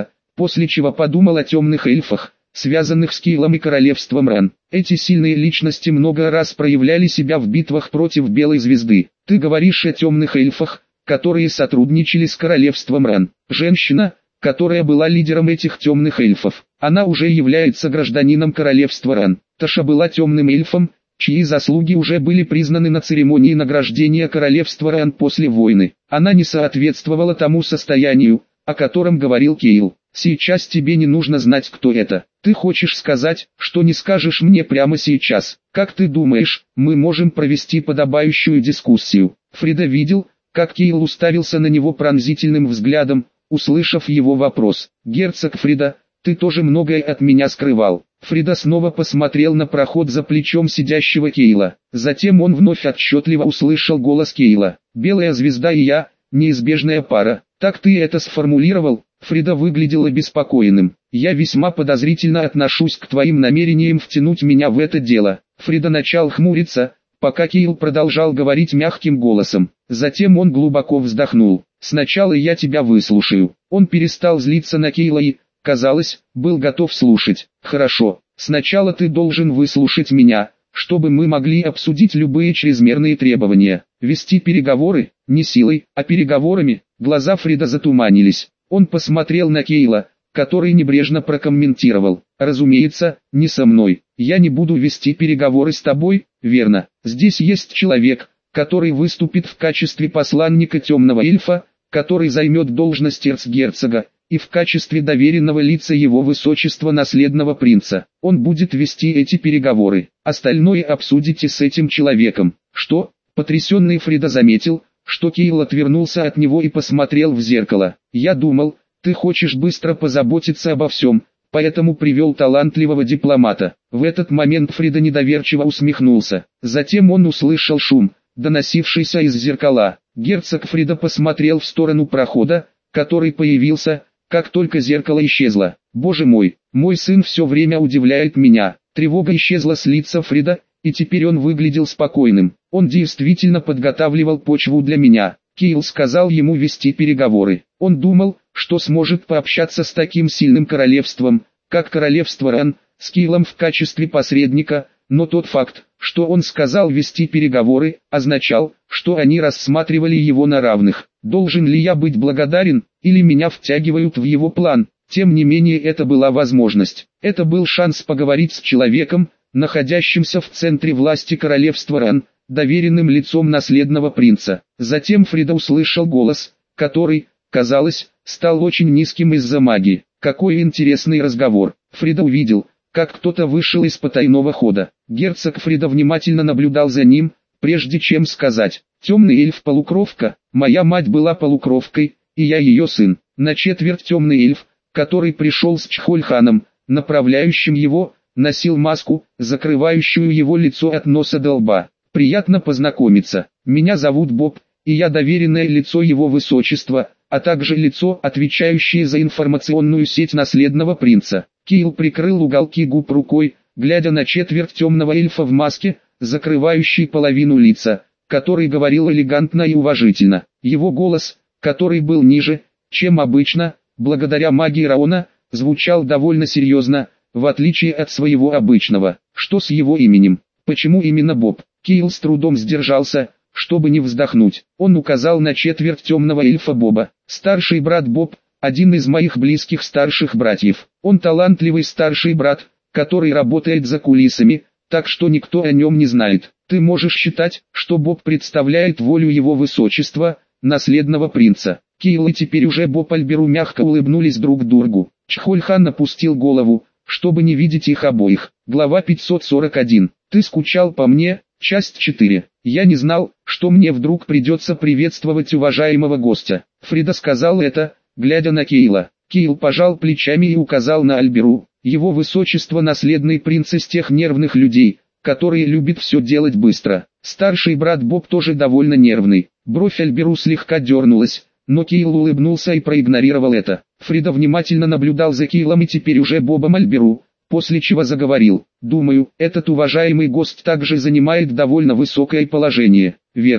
после чего подумал о темных эльфах, связанных с Кейлом и королевством Рен. Эти сильные личности много раз проявляли себя в битвах против Белой Звезды. Ты говоришь о темных эльфах, которые сотрудничали с королевством Рен. Женщина, которая была лидером этих темных эльфов, она уже является гражданином королевства Рен. Таша была темным эльфом, чьи заслуги уже были признаны на церемонии награждения королевства Рен после войны. Она не соответствовала тому состоянию, о котором говорил Кейл. Сейчас тебе не нужно знать, кто это. Ты хочешь сказать, что не скажешь мне прямо сейчас. Как ты думаешь, мы можем провести подобающую дискуссию? Фрида видел, как Кейл уставился на него пронзительным взглядом, услышав его вопрос. «Герцог Фрида, ты тоже многое от меня скрывал». Фрида снова посмотрел на проход за плечом сидящего Кейла. Затем он вновь отчетливо услышал голос Кейла. «Белая звезда и я – неизбежная пара. Так ты это сформулировал?» Фрида выглядел обеспокоенным. «Я весьма подозрительно отношусь к твоим намерениям втянуть меня в это дело». Фрида начал хмуриться, пока Кейл продолжал говорить мягким голосом. Затем он глубоко вздохнул. «Сначала я тебя выслушаю». Он перестал злиться на Кейла и, казалось, был готов слушать. «Хорошо, сначала ты должен выслушать меня, чтобы мы могли обсудить любые чрезмерные требования. Вести переговоры, не силой, а переговорами». Глаза Фрида затуманились. Он посмотрел на Кейла, который небрежно прокомментировал. «Разумеется, не со мной. Я не буду вести переговоры с тобой, верно? Здесь есть человек, который выступит в качестве посланника темного эльфа, который займет должность эрцгерцога, и в качестве доверенного лица его высочества наследного принца. Он будет вести эти переговоры. Остальное обсудите с этим человеком». «Что?» Потрясенный Фрида заметил, что Кейл отвернулся от него и посмотрел в зеркало. «Я думал, ты хочешь быстро позаботиться обо всем, поэтому привел талантливого дипломата». В этот момент Фрида недоверчиво усмехнулся. Затем он услышал шум, доносившийся из зеркала. Герцог Фрида посмотрел в сторону прохода, который появился, как только зеркало исчезло. «Боже мой, мой сын все время удивляет меня». Тревога исчезла с лица Фрида, и теперь он выглядел спокойным. Он действительно подготавливал почву для меня. Кейл сказал ему вести переговоры. Он думал, что сможет пообщаться с таким сильным королевством, как королевство Рен, с Кейлом в качестве посредника, но тот факт, что он сказал вести переговоры, означал, что они рассматривали его на равных. Должен ли я быть благодарен, или меня втягивают в его план? Тем не менее это была возможность. Это был шанс поговорить с человеком, находящимся в центре власти королевства Рен, доверенным лицом наследного принца. Затем Фрида услышал голос, который, казалось, стал очень низким из-за магии. Какой интересный разговор. Фрида увидел, как кто-то вышел из потайного хода. Герцог Фрида внимательно наблюдал за ним, прежде чем сказать: «Темный эльф-полукровка, моя мать была полукровкой, и я ее сын». На четверть темный эльф, который пришел с Чхольханом, направляющим его, носил маску, закрывающую его лицо от носа до лба. «Приятно познакомиться. Меня зовут Боб, и я доверенное лицо его высочества, а также лицо, отвечающее за информационную сеть наследного принца». Кейл прикрыл уголки губ рукой, глядя на четверть темного эльфа в маске, закрывающей половину лица, который говорил элегантно и уважительно. Его голос, который был ниже, чем обычно, благодаря магии Раона, звучал довольно серьезно, в отличие от своего обычного. Что с его именем? Почему именно Боб? Кейл с трудом сдержался, чтобы не вздохнуть. Он указал на четверть темного эльфа Боба. «Старший брат Боб, один из моих близких старших братьев. Он талантливый старший брат, который работает за кулисами, так что никто о нем не знает. Ты можешь считать, что Боб представляет волю его высочества, наследного принца». Кейл и теперь уже Боб Альберу мягко улыбнулись друг другу. Чхольхан опустил голову, чтобы не видеть их обоих. Глава пятьсот сорок один. «Ты скучал по мне?» Часть четыре. «Я не знал, что мне вдруг придется приветствовать уважаемого гостя». Фрида сказал это, глядя на Кейла. Кейл пожал плечами и указал на Альберу. Его высочество наследный принц из тех нервных людей, которые любят все делать быстро. Старший брат Боб тоже довольно нервный. Бровь Альберу слегка дернулась, но Кейл улыбнулся и проигнорировал это. Фрида внимательно наблюдал за Кейлом и теперь уже Бобом Альберу, после чего заговорил. «Думаю, этот уважаемый гость также занимает довольно высокое положение». «Верно».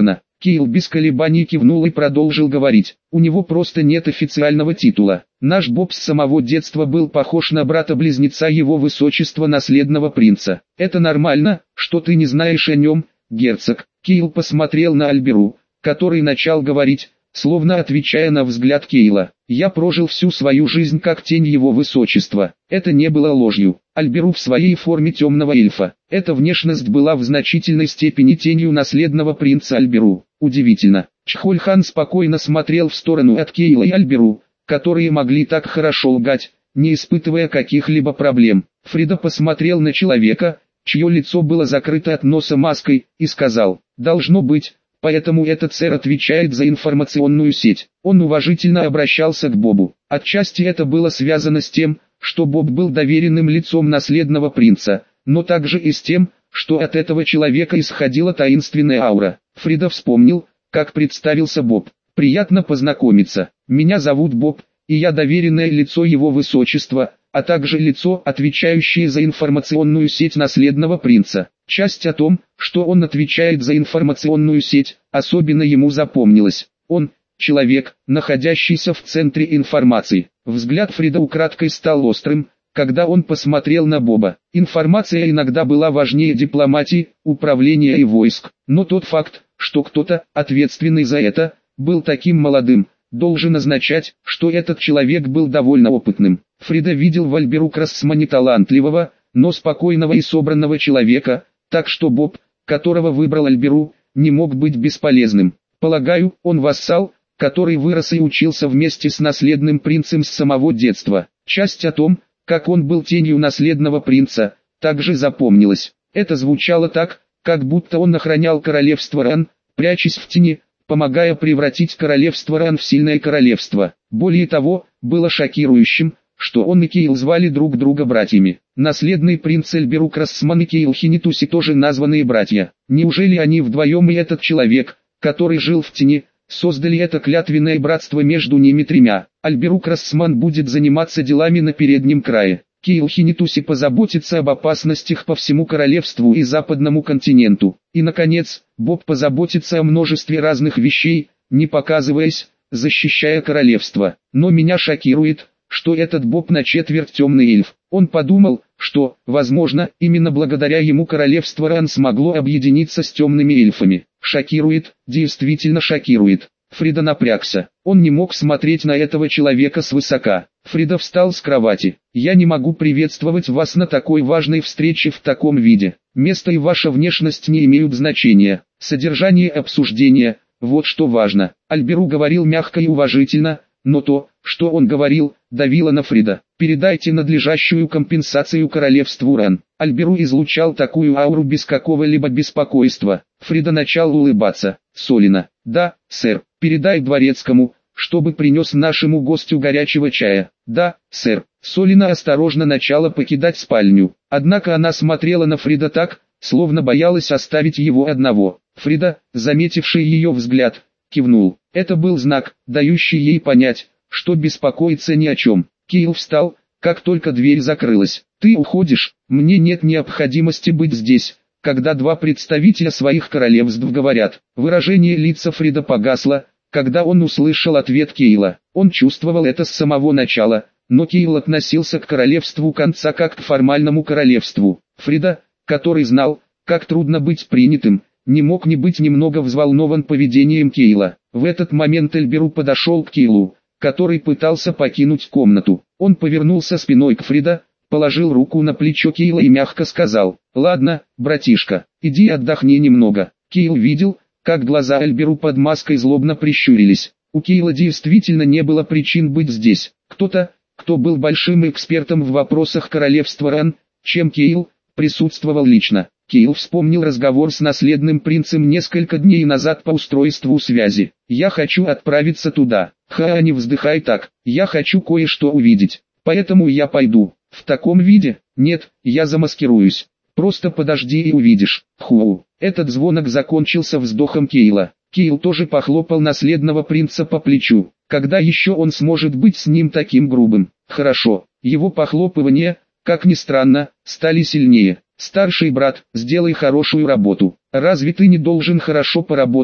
Кейл без колебаний кивнул и продолжил говорить. У него просто нет официального титула. Наш Боб с самого детства был похож на брата-близнеца его высочества наследного принца. Это нормально, что ты не знаешь о нем, герцог. Кейл посмотрел на Альберу, который начал говорить, словно отвечая на взгляд Кейла. «Я прожил всю свою жизнь как тень его высочества». Это не было ложью. Альберу в своей форме темного эльфа. Эта внешность была в значительной степени тенью наследного принца Альберу. Удивительно. Чхольхан спокойно смотрел в сторону от Кейла и Альберу, которые могли так хорошо лгать, не испытывая каких-либо проблем. Фрида посмотрел на человека, чье лицо было закрыто от носа маской, и сказал: «Должно быть, поэтому этот сэр отвечает за информационную сеть». Он уважительно обращался к Бобу. Отчасти это было связано с тем, что Боб был доверенным лицом наследного принца, но также и с тем, что от этого человека исходила таинственная аура. Фрида вспомнил, как представился Боб. «Приятно познакомиться. Меня зовут Боб, и я доверенное лицо его высочества, а также лицо, отвечающее за информационную сеть наследного принца». Часть о том, что он отвечает за информационную сеть, особенно ему запомнилась. Он – человек, находящийся в центре информации. Взгляд Фрида украдкой стал острым, когда он посмотрел на Боба. Информация иногда была важнее дипломатии, управления и войск. Но тот факт, что кто-то, ответственный за это, был таким молодым, должен означать, что этот человек был довольно опытным. Фрида видел в Альберу Крассмане талантливого, но спокойного и собранного человека, так что Боб, которого выбрал Альберу, не мог быть бесполезным. Полагаю, он вассал, который вырос и учился вместе с наследным принцем с самого детства. Часть о том, как он был тенью наследного принца, также запомнилась. Это звучало так, как будто он охранял королевство Ран, прячась в тени, помогая превратить королевство Ран в сильное королевство. Более того, было шокирующим, что он и Кейл звали друг друга братьями. Наследный принц Альберу Крассман и Кейл Хинитуси тоже названные братья. Неужели они вдвоем и этот человек, который жил в тени, создали это клятвенное братство между ними тремя? Альберу Крассман будет заниматься делами на переднем крае. Кейл Хинитуси позаботится об опасностях по всему королевству и западному континенту. И наконец, Боб позаботится о множестве разных вещей, не показываясь, защищая королевство. Но меня шокирует, что этот Боб на четверть темный эльф. Он подумал, что, возможно, именно благодаря ему королевство Ран смогло объединиться с темными эльфами. Шокирует, действительно шокирует. Фрида напрягся. Он не мог смотреть на этого человека свысока. Фрида встал с кровати. «Я не могу приветствовать вас на такой важной встрече в таком виде. Место и ваша внешность не имеют значения. Содержание обсуждения – вот что важно». Альберу говорил мягко и уважительно, но то, что он говорил, давило на Фрида. «Передайте надлежащую компенсацию королевству Ран». Альберу излучал такую ауру без какого-либо беспокойства. Фрида начал улыбаться. «Солено». «Да, сэр. Передай дворецкому, чтобы принес нашему гостю горячего чая». «Да, сэр». Солено осторожно начала покидать спальню. Однако она смотрела на Фрида так, словно боялась оставить его одного. Фрида, заметивший ее взгляд, кивнул. Это был знак, дающий ей понять, что беспокоиться ни о чем. Кейл встал, как только дверь закрылась. «Ты уходишь? Мне нет необходимости быть здесь, когда два представителя своих королевств говорят». Выражение лица Фрида погасло, когда он услышал ответ Кейла. Он чувствовал это с самого начала, но Кейл относился к королевству конца как к формальному королевству. Фрида, который знал, как трудно быть принятым, не мог не быть немного взволнован поведением Кейла. В этот момент Альберу подошел к Кейлу, который пытался покинуть комнату. Он повернулся спиной к Фрида, положил руку на плечо Кейла и мягко сказал: «Ладно, братишка, иди отдохни немного». Кейл видел, как глаза Альберу под маской злобно прищурились. У Кейла действительно не было причин быть здесь. Кто-то, кто был большим экспертом в вопросах королевства Ран, чем Кейл, присутствовал лично. Кейл вспомнил разговор с наследным принцем несколько дней назад по устройству связи. «Я хочу отправиться туда». «Ха, не вздыхай так, я хочу кое-что увидеть. Поэтому я пойду». «В таком виде? Нет, я замаскируюсь. Просто подожди и увидишь». Ху. Этот звонок закончился вздохом Кейла. Кейл тоже похлопал наследного принца по плечу. Когда еще он сможет быть с ним таким грубым? Хорошо. Его похлопывания, как ни странно, стали сильнее. «Старший брат, сделай хорошую работу. Разве ты не должен хорошо поработать,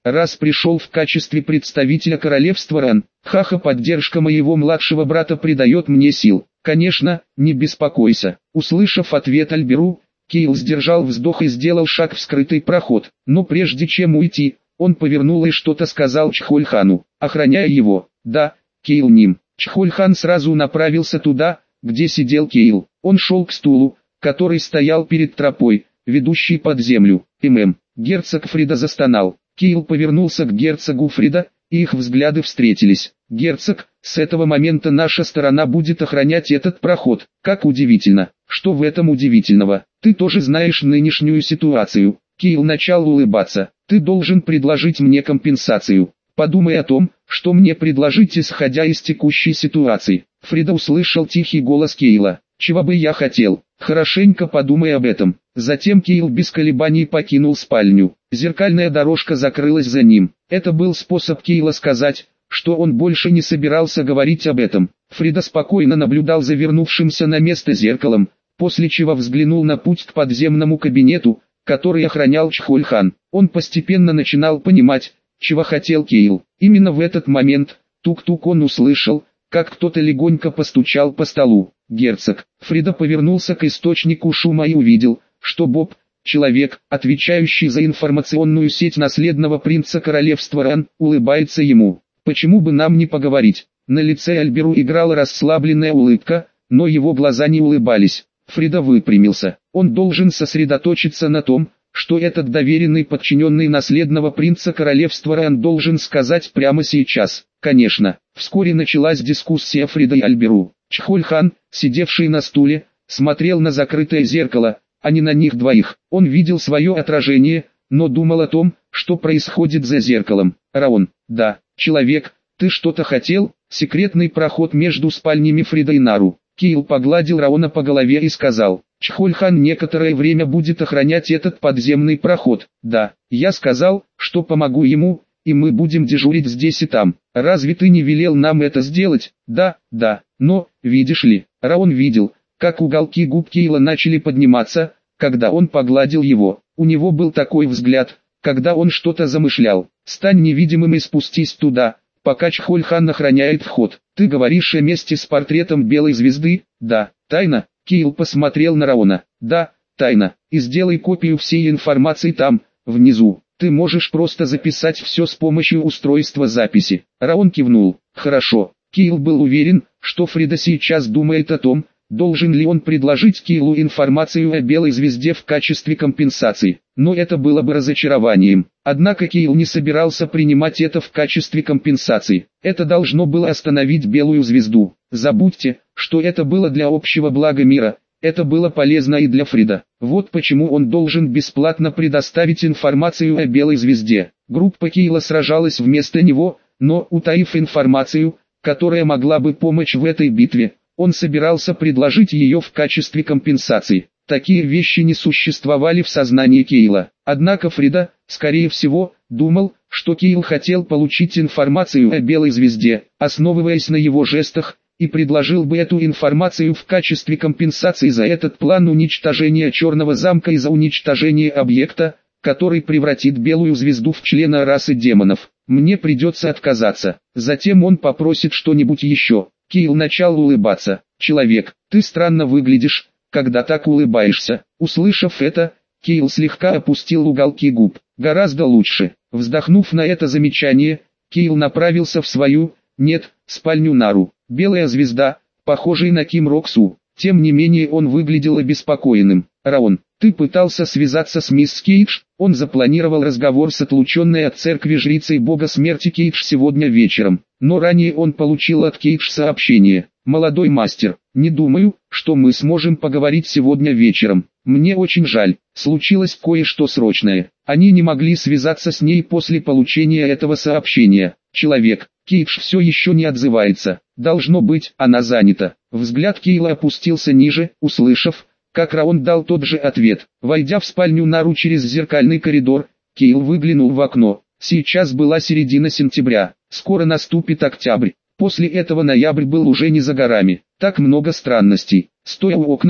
раз пришел в качестве представителя королевства Ран. Хаха, поддержка моего младшего брата придает мне сил. Конечно, не беспокойся. Услышав ответ Альберу, Кейл сдержал вздох и сделал шаг в скрытый проход. Но прежде чем уйти, он повернул и что-то сказал Чхольхану, охраняя его. Да, Кейл ним. Чхольхан сразу направился туда, где сидел Кейл. Он шел к стулу, который стоял перед тропой, ведущей под землю. ММ. Герцог Фрида застонал. Кейл повернулся к герцогу Фрида, и их взгляды встретились. «Герцог, с этого момента наша сторона будет охранять этот проход». «Как удивительно». «Что в этом удивительного? Ты тоже знаешь нынешнюю ситуацию». Кейл начал улыбаться. «Ты должен предложить мне компенсацию. Подумай о том, что мне предложить, исходя из текущей ситуации». Фрида услышал тихий голос Кейла. «Чего бы я хотел? Хорошенько подумай об этом». Затем Кейл без колебаний покинул спальню. Зеркальная дорожка закрылась за ним. Это был способ Кейла сказать, что он больше не собирался говорить об этом. Фрида спокойно наблюдал за вернувшимся на место зеркалом, после чего взглянул на путь к подземному кабинету, который охранял Чхольхан. Он постепенно начинал понимать, чего хотел Кейл. Именно в этот момент, тук-тук, он услышал, как кто-то легонько постучал по столу. «Герцог». Фрида повернулся к источнику шума и увидел, что Боб, человек, отвечающий за информационную сеть наследного принца королевства Ран, улыбается ему. «Почему бы нам не поговорить?» На лице Альберу играла расслабленная улыбка, но его глаза не улыбались. Фрида выпрямился. Он должен сосредоточиться на том, что этот доверенный подчиненный наследного принца королевства Ран должен сказать прямо сейчас. Конечно, вскоре началась дискуссия Фрида и Альберу. Чхольхан, сидевший на стуле, смотрел на закрытое зеркало, а не на них двоих. Он видел свое отражение, но думал о том, что происходит за зеркалом. «Раон, да, человек, ты что-то хотел?» Секретный проход между спальнями Фрида и Нару. Кейл погладил Раона по голове и сказал: «Чхольхан некоторое время будет охранять этот подземный проход». «Да, я сказал, что помогу ему, и мы будем дежурить здесь и там. Разве ты не велел нам это сделать?» «Да, да, но, видишь ли». Раон видел, как уголки губ Кейла начали подниматься, когда он погладил его. У него был такой взгляд, когда он что-то замышлял. «Стань невидимым и спустись туда, пока Чхольхан охраняет вход. Ты говоришь о месте с портретом белой звезды?» «Да, тайна». Кейл посмотрел на Раона. «Да, тайна. И сделай копию всей информации там, внизу. Ты можешь просто записать все с помощью устройства записи». Раон кивнул. «Хорошо». Кейл был уверен, что Фрида сейчас думает о том, должен ли он предложить Кейлу информацию о белой звезде в качестве компенсации. Но это было бы разочарованием. Однако Кейл не собирался принимать это в качестве компенсации. Это должно было остановить белую звезду. Забудьте, что это было для общего блага мира. Это было полезно и для Фрида. Вот почему он должен бесплатно предоставить информацию о белой звезде. Группа Кейла сражалась вместо него, но, утаив информацию, которая могла бы помочь в этой битве, он собирался предложить ее в качестве компенсации. Такие вещи не существовали в сознании Кейла. Однако Фрида, скорее всего, думал, что Кейл хотел получить информацию о белой звезде, основываясь на его жестах, и предложил бы эту информацию в качестве компенсации за этот план уничтожения Черного замка и за уничтожение объекта, который превратит белую звезду в члена расы демонов. «Мне придется отказаться». Затем он попросит что-нибудь еще. Кейл начал улыбаться. «Человек, ты странно выглядишь, когда так улыбаешься». Услышав это, Кейл слегка опустил уголки губ. «Гораздо лучше». Вздохнув на это замечание, Кейл направился в свою, нет, спальню Нару. Белая звезда, похожий на Ким Роксу. Тем не менее он выглядел обеспокоенным. «Раон, ты пытался связаться с мисс Кейдж?» Он запланировал разговор с отлученной от церкви жрицей бога смерти Кейдж сегодня вечером. Но ранее он получил от Кейдж сообщение: «Молодой мастер, не думаю, что мы сможем поговорить сегодня вечером. Мне очень жаль, случилось кое-что срочное». Они не могли связаться с ней после получения этого сообщения. «Человек, Кейдж все еще не отзывается. Должно быть, она занята». Взгляд Кейла опустился ниже, услышав, как Раон дал тот же ответ. Войдя в спальню Нару через зеркальный коридор, Кейл выглянул в окно. Сейчас была середина сентября, скоро наступит октябрь. После этого ноябрь был уже не за горами. Так много странностей. Стоя у окна,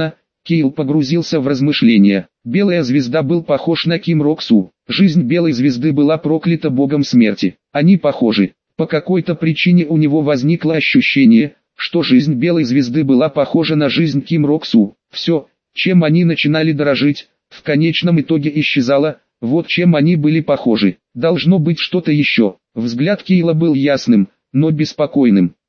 Кейл погрузился в размышления. Белая звезда был похож на Ким Рок Су. Жизнь белой звезды была проклята богом смерти. Они похожи. По какой-то причине у него возникло ощущение, что жизнь белой звезды была похожа на жизнь Ким Рок Су. Все, чем они начинали дорожить, в конечном итоге исчезало. Вот чем они были похожи. Должно быть что-то еще. Взгляд Кейла был ясным, но беспокойным.